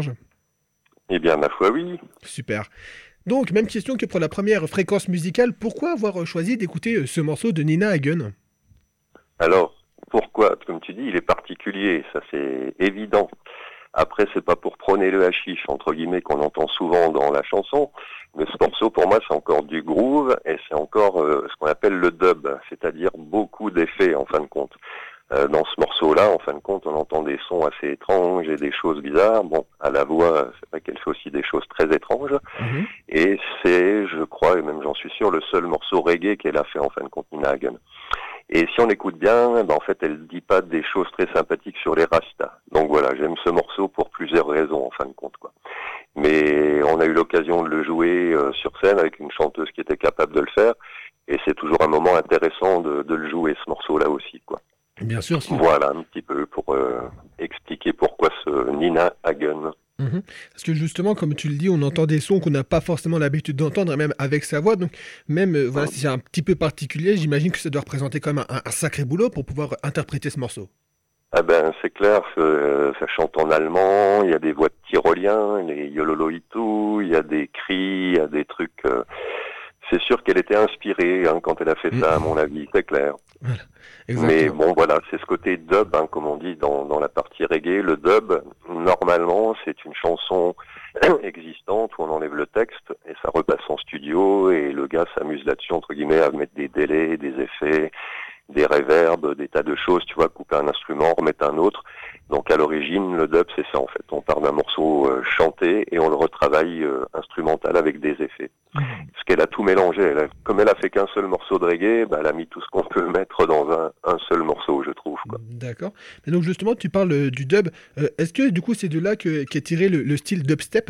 Eh bien, ma foi, oui. Super. Donc, même question que pour la première fréquence musicale, pourquoi avoir choisi d'écouter ce morceau de Nina Hagen ? Alors, pourquoi ? Comme tu dis, il est particulier, ça c'est évident. Après, c'est pas pour prôner le hashish, entre guillemets, qu'on entend souvent dans la chanson, mais ce morceau, pour moi, c'est encore du groove, et c'est encore euh, ce qu'on appelle le dub, c'est-à-dire beaucoup d'effets, en fin de compte. Euh, dans ce morceau-là, en fin de compte, on entend des sons assez étranges et des choses bizarres. Bon, à la voix, c'est vrai qu'elle fait aussi des choses très étranges. Mmh. Et c'est, je crois, et même j'en suis sûr, le seul morceau reggae qu'elle a fait, en fin de compte, Nina Hagen. Et si on écoute bien, ben en fait, elle dit pas des choses très sympathiques sur les Rastas. Donc voilà, j'aime ce morceau pour plusieurs raisons, en fin de compte, quoi. Mais on a eu l'occasion de le jouer euh, sur scène avec une chanteuse qui était capable de le faire. Et c'est toujours un moment intéressant de, de le jouer, ce morceau-là aussi, quoi. Bien sûr. Si... Voilà, un petit peu pour euh, expliquer pourquoi ce Nina Hagen. Mmh. Parce que justement, comme tu le dis, on entend des sons qu'on n'a pas forcément l'habitude d'entendre, même avec sa voix. Donc, même euh, voilà, si c'est un petit peu particulier, j'imagine que ça doit représenter quand même un, un sacré boulot pour pouvoir interpréter ce morceau. Ah ben c'est clair, euh, ça chante en allemand, il y a des voix de tyroliens, les yololoitou, il y a des cris, il y a des trucs... euh, c'est sûr qu'elle était inspirée hein, quand elle a fait Mm. ça, à mon avis, c'est clair. Mais Exactement. bon, voilà, c'est ce côté dub, hein, comme on dit dans, dans la partie reggae. Le dub, normalement, c'est une chanson existante où on enlève le texte et ça repasse en studio et le gars s'amuse là-dessus, entre guillemets, à mettre des délais, des effets, des réverbes, des tas de choses, tu vois, couper un instrument, remettre un autre. Donc à l'origine, le dub, c'est ça en fait. On part d'un morceau euh, chanté et on le retravaille euh, instrumental avec des effets. Parce qu'elle a tout mélangé. Elle a, comme elle a fait qu'un seul morceau de reggae, bah, elle a mis tout ce qu'on peut mettre dans un, un seul morceau, je trouve. Quoi. D'accord. Mais donc justement, tu parles euh, du dub. Euh, Est-ce que du coup c'est de là que qu'est tiré le, le style dubstep?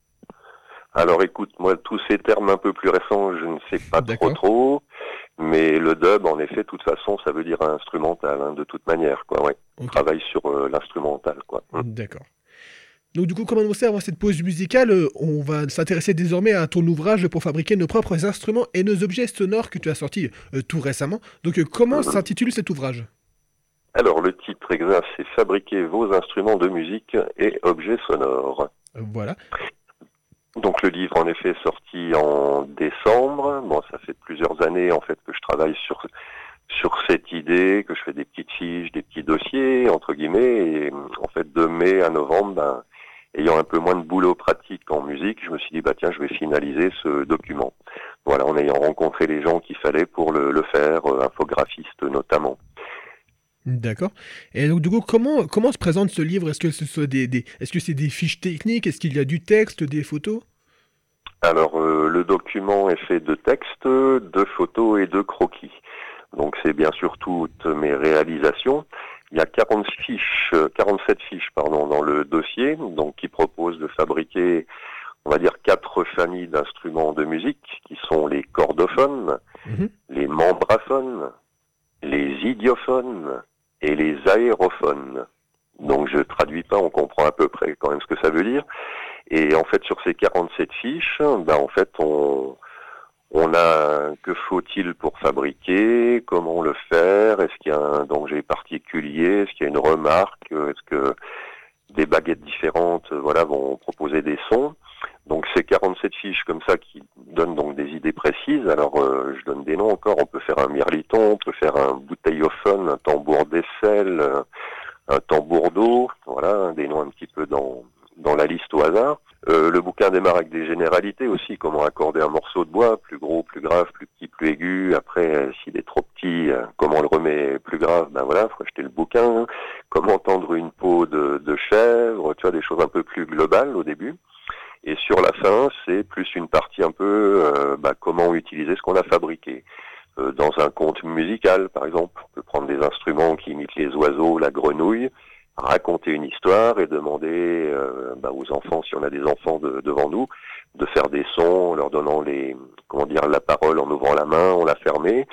Alors écoute, moi tous ces termes un peu plus récents, je ne sais pas trop D'accord. trop. Mais le dub, en effet, de toute façon, ça veut dire instrumental, hein, de toute manière, quoi. Ouais. On Ok. travaille sur euh, l'instrumental, quoi. Mm. D'accord. Donc du coup, comme annoncé avant cette pause musicale, euh, on va s'intéresser désormais à ton ouvrage pour fabriquer nos propres instruments et nos objets sonores que tu as sorti euh, tout récemment. Donc euh, comment Mhm. s'intitule cet ouvrage? Alors le titre exact, c'est Fabriquer vos instruments de musique et objets sonores. Euh, Voilà. Donc le livre en effet est sorti en décembre. Bon, ça fait plusieurs années en fait que je travaille sur sur cette idée, que je fais des petites fiches, des petits dossiers entre guillemets. Et en fait de mai à novembre, ben, ayant un peu moins de boulot pratique en musique, je me suis dit bah tiens je vais finaliser ce document. Voilà, en ayant rencontré les gens qu'il fallait pour le, le faire, euh, infographistes notamment. D'accord. Et donc du coup, comment comment se présente ce livre? Est-ce que ce soit des, des est-ce que c'est des fiches techniques? Est-ce qu'il y a du texte, des photos? Alors euh, le document est fait de textes, de photos et de croquis. Donc c'est bien sûr toutes mes réalisations. Il y a quarante fiches, euh, quarante-sept fiches pardon, dans le dossier, donc qui proposent de fabriquer, on va dire, quatre familles d'instruments de musique, qui sont les chordophones, Mhm. les membraphones, les idiophones et les aérophones. Donc je traduis pas, on comprend à peu près quand même ce que ça veut dire. Et en fait sur ces quarante-sept fiches, ben en fait on on a que faut-il pour fabriquer, comment le faire, est-ce qu'il y a un danger particulier, est-ce qu'il y a une remarque, est-ce que des baguettes différentes voilà vont proposer des sons. Donc c'est quarante-sept fiches comme ça qui donnent donc des idées précises. Alors euh, je donne des noms encore, on peut faire un mirliton, on peut faire un bouteillophone, un tambour d'aisselle, euh, un tambour d'eau, voilà, des noms un petit peu dans dans la liste au hasard. Euh, le bouquin démarre avec des généralités aussi, comment accorder un morceau de bois, plus gros, plus grave, plus petit, plus aigu. Après, euh, s'il est trop petit, euh, comment on le remet plus grave, ben voilà, faut acheter le bouquin. Comment tendre une peau de, de chèvre, tu vois, des choses un peu plus globales au début. Et sur la fin, c'est plus une partie un peu, euh, bah, comment utiliser ce qu'on a fabriqué. Euh, dans un conte musical, par exemple, on peut prendre des instruments qui imitent les oiseaux, la grenouille, raconter une histoire et demander euh, bah, aux enfants, si on a des enfants de, devant nous, de faire des sons en leur donnant les, comment dire, la parole en ouvrant la main, on la fermait.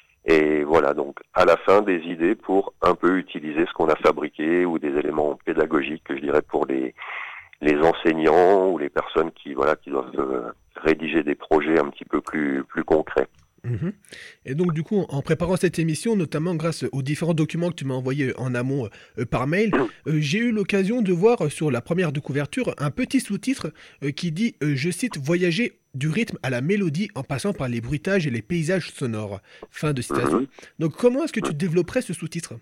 Et voilà, donc à la fin des idées pour un peu utiliser ce qu'on a fabriqué ou des éléments pédagogiques, je dirais, pour les les enseignants ou les personnes qui voilà qui doivent euh, rédiger des projets un petit peu plus plus concrets. Mhm. Et donc du coup, en préparant cette émission, notamment grâce aux différents documents que tu m'as envoyés en amont euh, par mail, euh, j'ai eu l'occasion de voir euh, sur la première de couverture un petit sous-titre euh, qui dit, euh, je cite, voyager du rythme à la mélodie en passant par les bruitages et les paysages sonores. Fin de citation. Mhm. Donc comment est-ce que tu développerais ce sous-titre?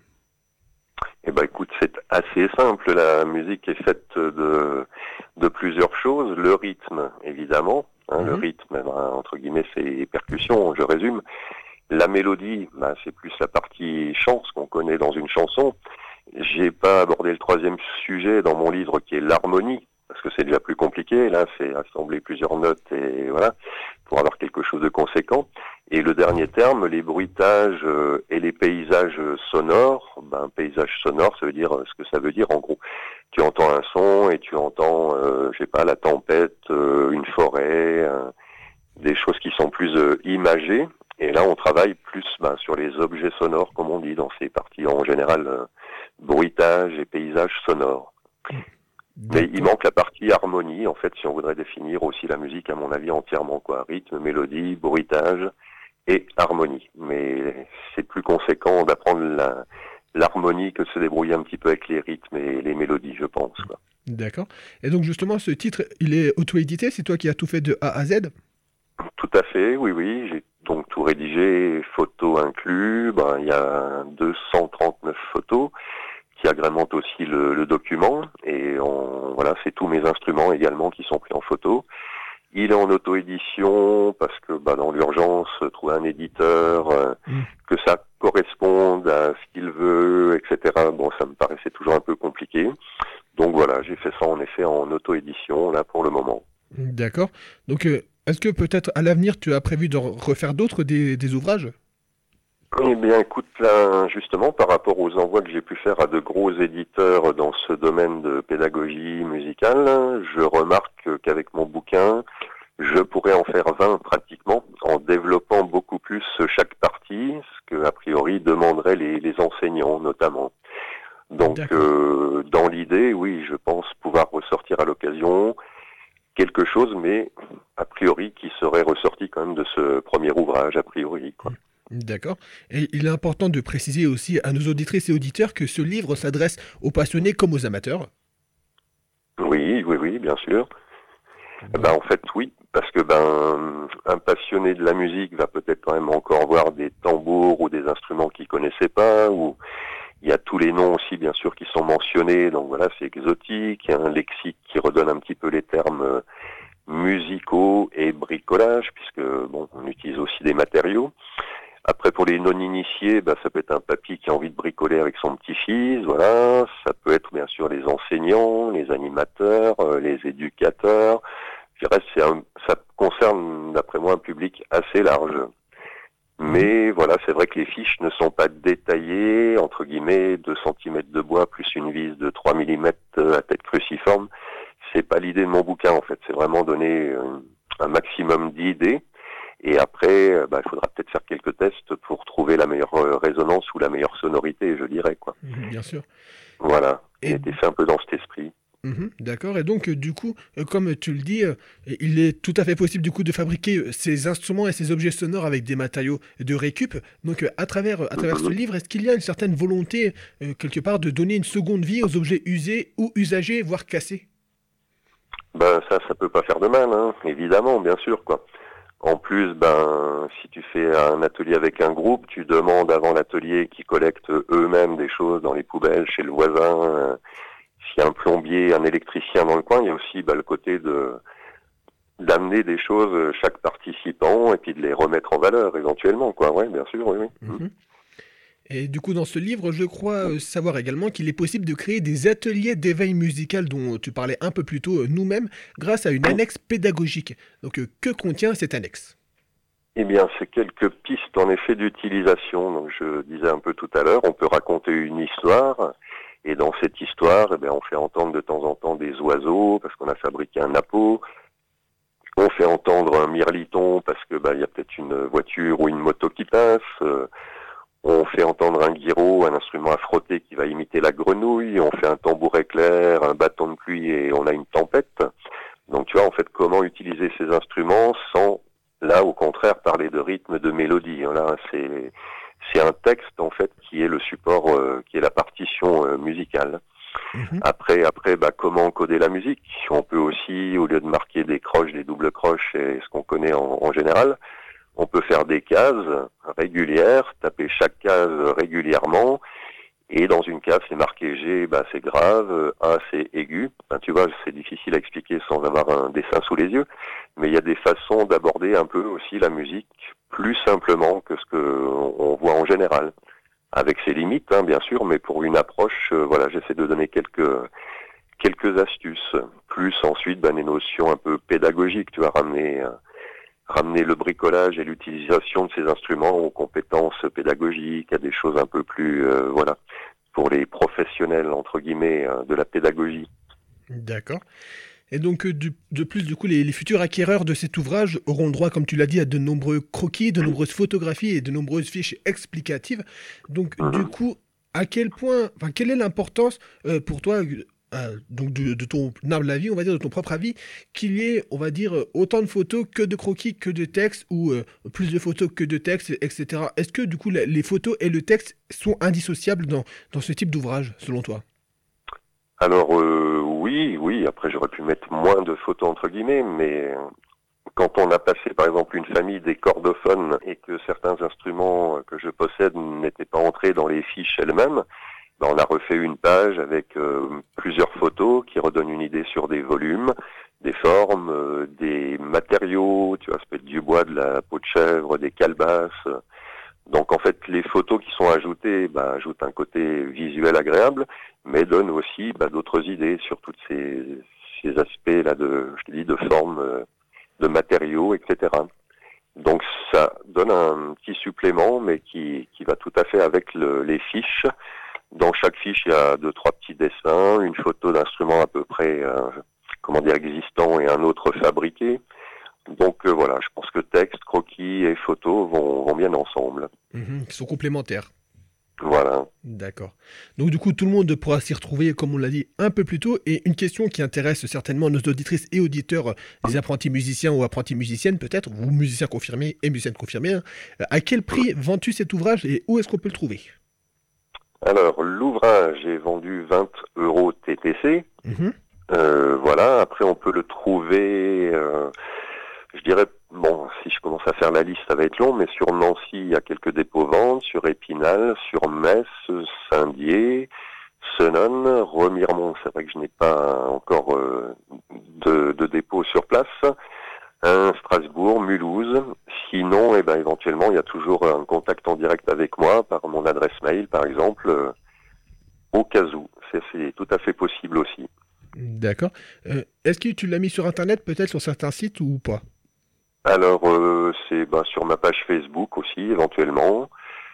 Eh ben écoute, c'est assez simple. La musique est faite de de plusieurs choses. Le rythme, évidemment. Hein, Mhm. Le rythme, ben, entre guillemets, c'est les percussions, je résume. La mélodie, ben, c'est plus la partie chant, ce qu'on connaît dans une chanson. J'ai pas abordé le troisième sujet dans mon livre qui est l'harmonie, parce que c'est déjà plus compliqué. Là, c'est assembler plusieurs notes et voilà, pour avoir quelque chose de conséquent. Et le dernier terme, les bruitages euh, et les paysages sonores. Ben, paysage sonore, ça veut dire euh, ce que ça veut dire en gros. Tu entends un son et tu entends, euh, je sais pas, la tempête, euh, une forêt, euh, des choses qui sont plus euh, imagées. Et là, on travaille plus ben, sur les objets sonores, comme on dit dans ces parties en général, euh, bruitage et paysages sonores. Mais il D'accord. manque la partie harmonie, en fait, si on voudrait définir aussi la musique, à mon avis, entièrement, quoi. Rythme, mélodie, bruitage et harmonie. Mais c'est plus conséquent d'apprendre la, l'harmonie que de se débrouiller un petit peu avec les rythmes et les mélodies, je pense, quoi. D'accord. Et donc justement, ce titre, il est auto-édité, c'est toi qui as tout fait de A à Z? Tout à fait, oui, oui. J'ai donc tout rédigé, photos inclus. Ben, il y a deux cent trente-neuf photos qui agrémentent aussi le, le document. Et on, voilà, c'est tous mes instruments également qui sont pris en photo. Il est en auto-édition parce que bah, dans l'urgence, trouver un éditeur, euh, Mm. que ça corresponde à ce qu'il veut, et cetera. Bon, ça me paraissait toujours un peu compliqué. Donc voilà, j'ai fait ça en effet en auto-édition là pour le moment. D'accord. Donc, euh, est-ce que peut-être à l'avenir, tu as prévu de refaire d'autres des, des ouvrages? Eh bien, écoute, là, justement, par rapport aux envois que j'ai pu faire à de gros éditeurs dans ce domaine de pédagogie musicale, je remarque qu'avec mon bouquin, je pourrais en faire vingt pratiquement, en développant beaucoup plus chaque partie, ce que, a priori, demanderaient les, les enseignants, notamment. Donc, D'accord. euh, dans l'idée, oui, je pense pouvoir ressortir à l'occasion quelque chose, mais a priori qui serait ressorti quand même de ce premier ouvrage, a priori, quoi. D'accord. Et il est important de préciser aussi à nos auditrices et auditeurs que ce livre s'adresse aux passionnés comme aux amateurs. Oui, oui, oui, bien sûr. Ben, en fait, oui, parce que ben un passionné de la musique va peut-être quand même encore voir des tambours ou des instruments qu'il connaissait pas, ou il y a tous les noms aussi, bien sûr, qui sont mentionnés, donc voilà, c'est exotique, il y a un lexique qui redonne un petit peu les termes euh, musicaux et bricolage, puisque bon, on utilise aussi des matériaux. Après, pour les non-initiés, bah, ça peut être un papy qui a envie de bricoler avec son petit-fils, voilà. Ça peut être, bien sûr, les enseignants, les animateurs, euh, les éducateurs. Je dirais, c'est un, ça concerne, d'après moi, un public assez large. Mais voilà, c'est vrai que les fiches ne sont pas détaillées, entre guillemets, deux centimètres de bois plus une vis de trois millimètres à tête cruciforme. C'est pas l'idée de mon bouquin, en fait. C'est vraiment donner euh, un maximum d'idées. Et après, bah, il faudra peut-être faire quelques tests pour trouver la meilleure euh, résonance ou la meilleure sonorité, je dirais, quoi. Mhm, bien sûr. Voilà. Et- J'ai été fait un peu dans cet esprit. Mhm, d'accord. Et donc, euh, du coup, euh, comme tu le dis, euh, il est tout à fait possible du coup de fabriquer euh, ces instruments et ces objets sonores avec des matériaux de récup. Donc, euh, à travers, à travers ce Mhm. livre, est-ce qu'il y a une certaine volonté, euh, quelque part, de donner une seconde vie aux objets usés ou usagés, voire cassés? Ben, ça, ça peut pas faire de mal, hein, évidemment, bien sûr, quoi. En plus, ben, si tu fais un atelier avec un groupe, tu demandes avant l'atelier qu'ils collectent eux-mêmes des choses dans les poubelles chez le voisin. euh, S'il y a un plombier, un électricien dans le coin, il y a aussi ben, le côté de d'amener des choses euh, chaque participant et puis de les remettre en valeur éventuellement, quoi. Ouais, bien sûr, oui, oui. Mhm. Et du coup, dans ce livre, je crois euh, savoir également qu'il est possible de créer des ateliers d'éveil musical dont tu parlais un peu plus tôt euh, nous-mêmes, grâce à une annexe pédagogique. Donc, euh, que contient cette annexe? Eh bien, c'est quelques pistes en effet d'utilisation. Donc, je disais un peu tout à l'heure, on peut raconter une histoire, et dans cette histoire, eh bien, on fait entendre de temps en temps des oiseaux parce qu'on a fabriqué un appôt. On fait entendre un mirliton parce que bah, il y a peut-être une voiture ou une moto qui passe. Euh, on fait entendre un guiro, un instrument à frotter qui va imiter la grenouille. On fait un tambour éclair, un bâton de pluie et on a une tempête. Donc, tu vois, en fait, comment utiliser ces instruments sans là, au contraire, parler de rythme, de mélodie. Là, c'est c'est un texte en fait qui est le support, euh, qui est la partition euh, musicale. Mhm. Après, après, bah, comment coder la musique? On peut aussi, au lieu de marquer des croches, des doubles croches, et ce qu'on connaît en, en général, on peut faire des cases régulières, taper chaque case régulièrement. Et dans une case, c'est marqué G, bah, c'est grave, A, c'est aigu. Enfin, tu vois, c'est difficile à expliquer sans avoir un dessin sous les yeux. Mais il y a des façons d'aborder un peu aussi la musique plus simplement que ce qu'on voit en général. Avec ses limites, hein, bien sûr, mais pour une approche, euh, voilà, j'essaie de donner quelques quelques astuces. Plus ensuite, ben, des notions un peu pédagogiques, tu vas ramener... Euh, ramener le bricolage et l'utilisation de ces instruments aux compétences pédagogiques, à des choses un peu plus, euh, voilà, pour les professionnels, entre guillemets, euh, de la pédagogie. D'accord. Et donc, euh, du- de plus, du coup, les, les futurs acquéreurs de cet ouvrage auront le droit, comme tu l'as dit, à de nombreux croquis, de nombreuses photographies et de nombreuses fiches explicatives. Donc, Mhm. du coup, à quel point, enfin, quelle est l'importance euh, pour toi euh, donc de, de ton humble avis, on va dire, de ton propre avis, qu'il y ait, on va dire, autant de photos que de croquis, que de textes, ou euh, plus de photos que de textes, et cetera. Est-ce que du coup la- les photos et le texte sont indissociables dans, dans ce type d'ouvrage, selon toi? Alors euh, oui, oui, après j'aurais pu mettre moins de photos entre guillemets, mais quand on a passé par exemple une famille des cordophones et que certains instruments que je possède n'étaient pas entrés dans les fiches elles-mêmes, ben, on a refait une page avec euh, plusieurs photos qui redonnent une idée sur des volumes, des formes, euh, des matériaux, tu vois, ça peut être du bois, de la peau de chèvre, des calebasses. Donc en fait, les photos qui sont ajoutées ben, ajoutent un côté visuel agréable, mais donnent aussi ben, d'autres idées sur tous ces, ces aspects là de, je te dis, de forme, euh, de matériaux, et cetera. Donc ça donne un petit supplément, mais qui, qui va tout à fait avec le, les fiches. Dans chaque fiche, il y a deux, trois petits dessins, une photo d'instrument à peu près, euh, comment dire, existant et un autre fabriqué. Donc euh, voilà, je pense que texte, croquis et photos vont, vont bien ensemble. Mhm, qui sont complémentaires. Voilà. D'accord. Donc du coup, tout le monde pourra s'y retrouver, comme on l'a dit un peu plus tôt. Et une question qui intéresse certainement nos auditrices et auditeurs, euh, des apprentis musiciens ou apprentis musiciennes peut-être, ou musiciens confirmés et musiciennes confirmées. Hein. Euh, À quel prix vends-tu cet ouvrage et où est-ce qu'on peut le trouver? Alors l'ouvrage est vendu vingt euros T T C. Mhm. Euh, voilà, après on peut le trouver, euh, je dirais, bon, si je commence à faire la liste, ça va être long, mais sur Nancy, il y a quelques dépôts-ventes, sur Épinal, sur Metz, Saint-Dié, Senon, Remiremont, c'est vrai que je n'ai pas encore euh, de, de dépôt sur place, hein, Strasbourg, Mulhouse. Sinon, eh ben, éventuellement, il y a toujours un contact en direct avec moi, par mon adresse mail, par exemple, euh, au cas où. C'est, c'est tout à fait possible aussi. D'accord. Euh, est-ce que tu l'as mis sur Internet, peut-être sur certains sites ou pas? Alors, euh, c'est ben, sur ma page Facebook aussi, éventuellement.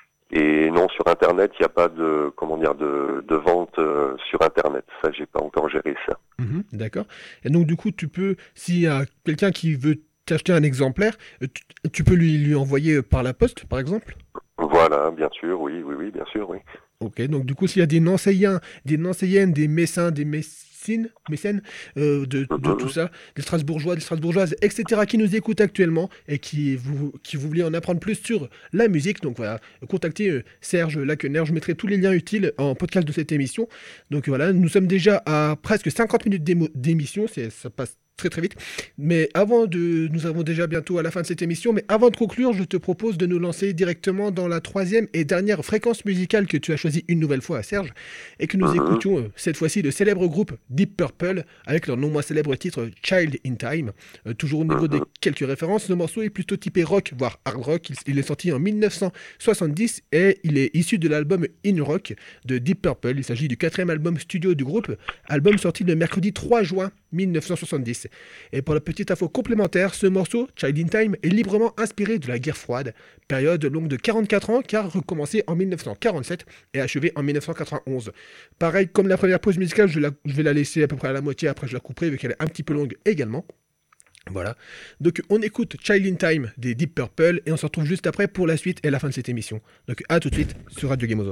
Et non, sur Internet, il n'y a pas de, comment dire, de, de vente euh, sur Internet. Ça, j'ai pas encore géré ça. Mhm, d'accord. Et donc du coup, tu peux, s'il y a quelqu'un qui veut t'acheter un exemplaire, euh, tu, tu peux lui, lui envoyer euh, par la poste, par exemple? Voilà, bien sûr, oui, oui, oui, bien sûr, oui. Ok, donc du coup, s'il y a des Nancéiens, des Nancéennes, des Messins, des Messines, Mécènes, euh, de, de tout Mhm. ça, des Strasbourgeois, des Strasbourgeoises, et cetera, qui nous écoutent actuellement et qui vous, qui vous voulez en apprendre plus sur la musique, donc voilà, contactez euh, Serge Laquener, je mettrai tous les liens utiles en podcast de cette émission. Donc voilà, nous sommes déjà à presque cinquante minutes d'émo- d'émission, c'est, ça passe très très vite. Mais avant de, nous avons déjà bientôt à la fin de cette émission, mais avant de conclure, je te propose de nous lancer directement dans la troisième et dernière fréquence musicale que tu as choisie une nouvelle fois, Serge, et que nous Mhm. écoutions euh, cette fois-ci le célèbre groupe Deep Purple avec leur non moins célèbre titre Child in Time. Euh, toujours au niveau des quelques références, le morceau est plutôt typé rock, voire hard rock. Il, il est sorti en mille neuf cent soixante-dix et il est issu de l'album In Rock de Deep Purple. Il s'agit du quatrième album studio du groupe, album sorti le mercredi trois juin mille neuf cent soixante-dix. Et pour la petite info complémentaire, ce morceau, Child in Time, est librement inspiré de la guerre froide, période longue de quarante-quatre ans car recommencée en mille neuf cent quarante-sept et achevée en mille neuf cent quatre-vingt-onze. Pareil, comme la première pause musicale, je, la- je vais la laisser à peu près à la moitié, après je la couperai vu qu'elle est un petit peu longue également. Voilà. Donc on écoute Child in Time des Deep Purple et on se retrouve juste après pour la suite et la fin de cette émission. Donc à tout de suite sur Radio Gemozo.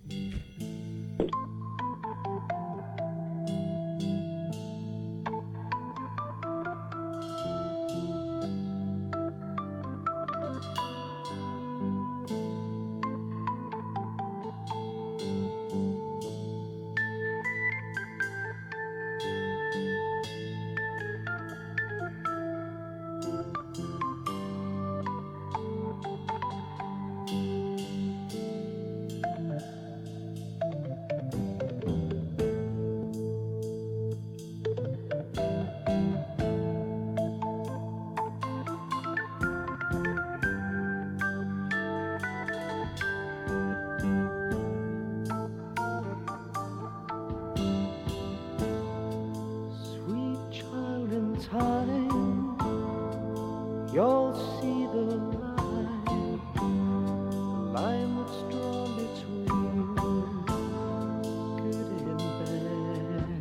Sweet child in time, you'll see the line, the line that's drawn between good and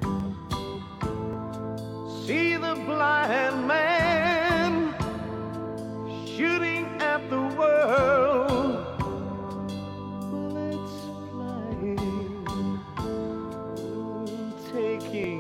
bad. See the blind man shooting at the world, bullets flying, taking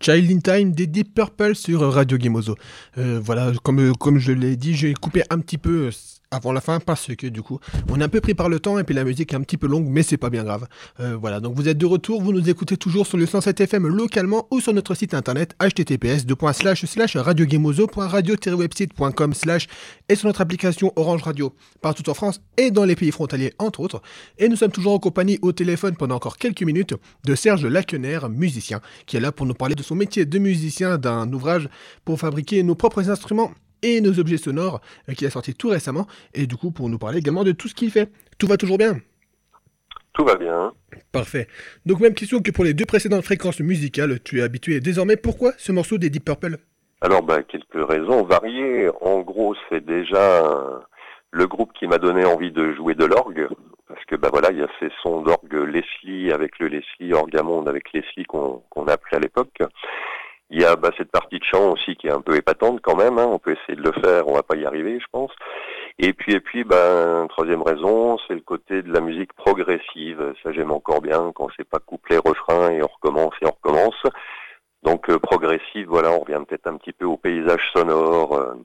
Child in Time des Deep Purple sur Radio Gemozo. Euh, voilà, comme, comme je l'ai dit, j'ai coupé un petit peu avant la fin parce que du coup, on est un peu pris par le temps et puis la musique est un petit peu longue, mais c'est pas bien grave. Euh, voilà, donc vous êtes de retour, vous nous écoutez toujours sur le cent sept F M localement ou sur notre site internet h t t p s deux points slash slash radio gemozo point radio tiret website point com slash et sur notre application Orange Radio partout en France et dans les pays frontaliers entre autres. Et nous sommes toujours en compagnie au téléphone pendant encore quelques minutes de Serge Laquener, musicien, qui est là pour nous parler de son métier de musicien, d'un ouvrage pour fabriquer nos propres instruments et nos objets sonores euh, qu'il a sorti tout récemment, et du coup pour nous parler également de tout ce qu'il fait. Tout va toujours bien ? Tout va bien. Parfait. Donc même question que pour les deux précédentes fréquences musicales, tu es habitué désormais. Pourquoi ce morceau des Deep Purple ? Alors, bah, quelques raisons variées. En gros, c'est déjà euh, le groupe qui m'a donné envie de jouer de l'orgue, parce que bah voilà, il y a ces sons d'orgue Leslie avec le Leslie Orgamonde avec Leslie qu'on qu'on appelait à l'époque. Il y a bah, cette partie de chant aussi qui est un peu épatante quand même, hein. On peut essayer de le faire, on va pas y arriver je pense. Et puis et puis bah, troisième raison, c'est le côté de la musique progressive. Ça j'aime encore bien quand c'est pas couplet, refrain et on recommence et on recommence. Donc euh, progressive, voilà, on revient peut-être un petit peu au paysage sonore. Euh,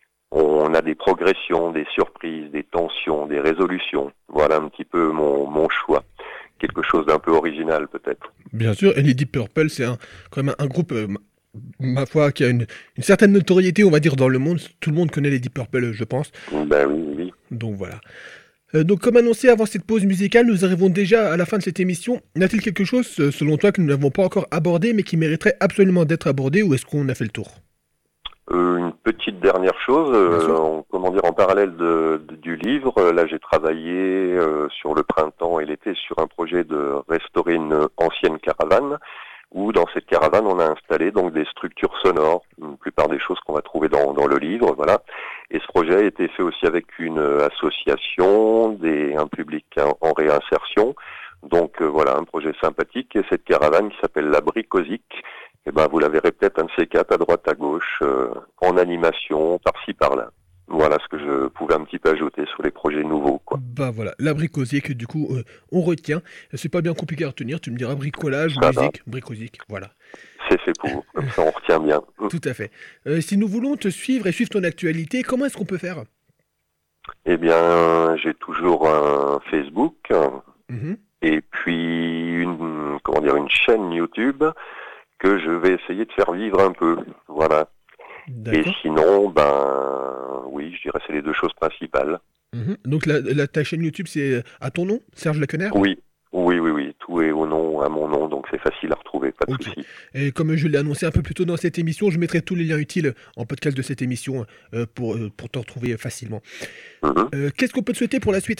on a des progressions, des surprises, des tensions, des résolutions. Voilà un petit peu mon, mon choix. Quelque chose d'un peu original peut-être. Bien sûr, et les Deep Purple, c'est un, quand même un, un groupe, euh, ma foi, qui a une, une certaine notoriété, on va dire, dans le monde. Tout le monde connaît les Deep Purple, je pense. Ben oui, oui. Donc voilà. Euh, donc comme annoncé avant cette pause musicale, nous arrivons déjà à la fin de cette émission. Y a-t-il quelque chose, euh, selon toi, que nous n'avons pas encore abordé, mais qui mériterait absolument d'être abordé, ou est-ce qu'on a fait le tour ? Euh, une petite dernière chose, euh, en, comment dire, en parallèle de, de, du livre, euh, là j'ai travaillé euh, sur le printemps et l'été sur un projet de restaurer une ancienne caravane, où dans cette caravane on a installé donc des structures sonores, la plupart des choses qu'on va trouver dans, dans le livre, voilà. Et ce projet a été fait aussi avec une association, des, un public en, en réinsertion, donc euh, voilà, un projet sympathique, et cette caravane qui s'appelle la Bricosique. Eh ben, vous la verrez peut-être un de ces quatre à droite, à gauche, euh, en animation, par-ci, par-là. Voilà ce que je pouvais un petit peu ajouter sur les projets nouveaux, quoi. Bah voilà, la bricosique, du coup, euh, on retient. C'est pas bien compliqué à retenir, tu me diras bricolage, Ça musique, va. Bricosique, voilà. C'est fait pour, comme ça on retient bien. Tout à fait. Euh, si nous voulons te suivre et suivre ton actualité, comment est-ce qu'on peut faire ? Eh bien, j'ai toujours un Facebook, mm-hmm. et puis une, comment dire, une chaîne YouTube, que je vais essayer de faire vivre un peu, voilà. D'accord. Et sinon, ben, oui, je dirais c'est les deux choses principales. Mmh. Donc la, la, ta chaîne YouTube, c'est à ton nom, Serge Laquener ? Oui, oui, oui, oui, tout est au nom, à mon nom, donc c'est facile à retrouver, pas de okay. souci. Et comme je l'ai annoncé un peu plus tôt dans cette émission, je mettrai tous les liens utiles en podcast de cette émission euh, pour, euh, pour te retrouver facilement. Mmh. Euh, qu'est-ce qu'on peut te souhaiter pour la suite ?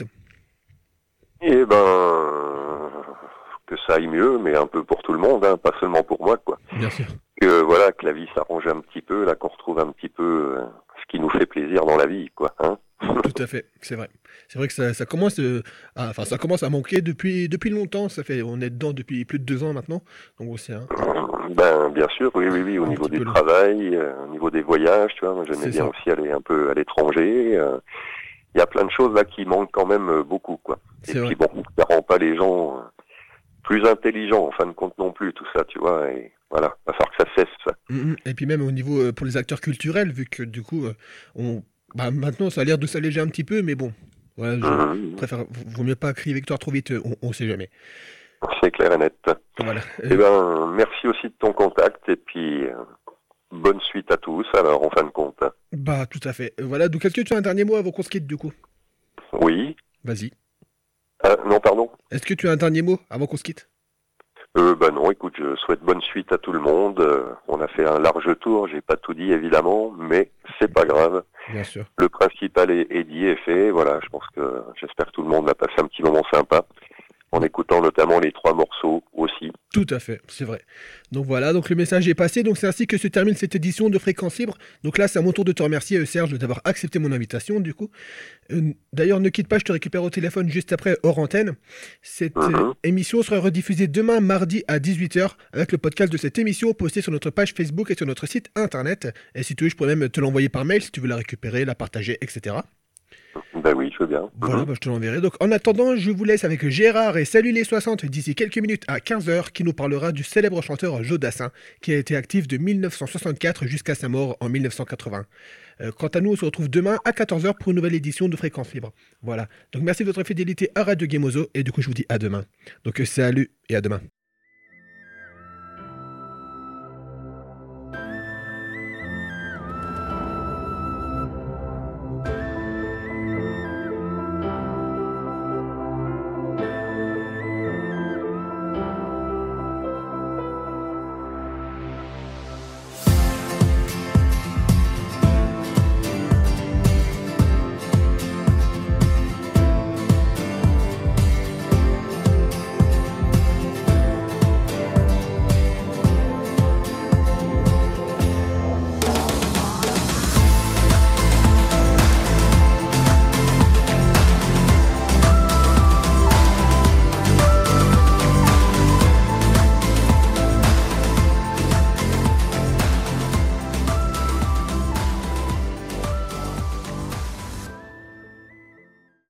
Eh ben... que ça aille mieux, mais un peu pour tout le monde, hein, pas seulement pour moi, quoi. Bien sûr. Que voilà, que la vie s'arrange un petit peu, là, qu'on retrouve un petit peu euh, ce qui nous fait plaisir dans la vie, quoi. Hein. Tout à fait, c'est vrai. C'est vrai que ça, ça commence, euh, à, enfin, ça commence à manquer depuis depuis longtemps. Ça fait, on est dedans depuis plus de deux ans maintenant. Donc c'est un. Ben bien sûr, oui, oui, oui. Au niveau du travail, euh, au niveau des voyages, tu vois, moi j'aimais bien ça. Aussi aller un peu à l'étranger. Euh, il y a plein de choses là qui manquent quand même beaucoup, quoi. Et c'est puis vrai. bon, ça rend pas les gens plus intelligents en fin de compte non plus, tout ça, tu vois. Et voilà, il va falloir que ça cesse, ça. Mmh, et puis même au niveau euh, pour les acteurs culturels, vu que du coup, euh, on, bah, maintenant ça a l'air de s'alléger un petit peu, mais bon, voilà, je mmh. préfère, vaut mieux pas crier victoire trop vite, on, on sait jamais. C'est clair et net. Voilà. Eh ben, merci aussi de ton contact et puis euh, bonne suite à tous. Alors, en fin de compte. Bah, tout à fait. Voilà. Donc, est-ce que tu as un dernier mot avant qu'on se quitte du coup ? Oui. Vas-y. Euh, non, pardon. Est-ce que tu as un dernier mot avant qu'on se quitte ? Euh, bah non, écoute, je souhaite bonne suite à tout le monde. Euh, on a fait un large tour, j'ai pas tout dit évidemment, mais c'est pas grave. Bien sûr. Le principal est, est dit et fait. Voilà, je pense que j'espère que tout le monde va passer un petit moment sympa en écoutant notamment les trois morceaux aussi. Tout à fait, c'est vrai. Donc voilà, donc le message est passé. Donc c'est ainsi que se termine cette édition de Fréquence Libre. Donc là, c'est à mon tour de te remercier, Serge, d'avoir accepté mon invitation, du coup. Euh, d'ailleurs, ne quitte pas, je te récupère au téléphone juste après, hors antenne. Cette mm-hmm. euh, émission sera rediffusée demain, mardi, à dix-huit heures, avec le podcast de cette émission posté sur notre page Facebook et sur notre site internet. Et si tu veux, je pourrais même te l'envoyer par mail, si tu veux la récupérer, la partager, et cetera. Ben ben oui, je veux bien. Voilà, Mhm. bah, je te l'enverrai. Donc en attendant, je vous laisse avec Gérard et Salut les soixante d'ici quelques minutes à quinze heures qui nous parlera du célèbre chanteur Joe Dassin qui a été actif de mille neuf cent soixante-quatre jusqu'à sa mort en mille neuf cent quatre-vingts. Euh, quant à nous, on se retrouve demain à quatorze heures pour une nouvelle édition de Fréquence Libre. Voilà. Donc merci de votre fidélité à Radio Gemozo et du coup je vous dis à demain. Donc euh, salut et à demain.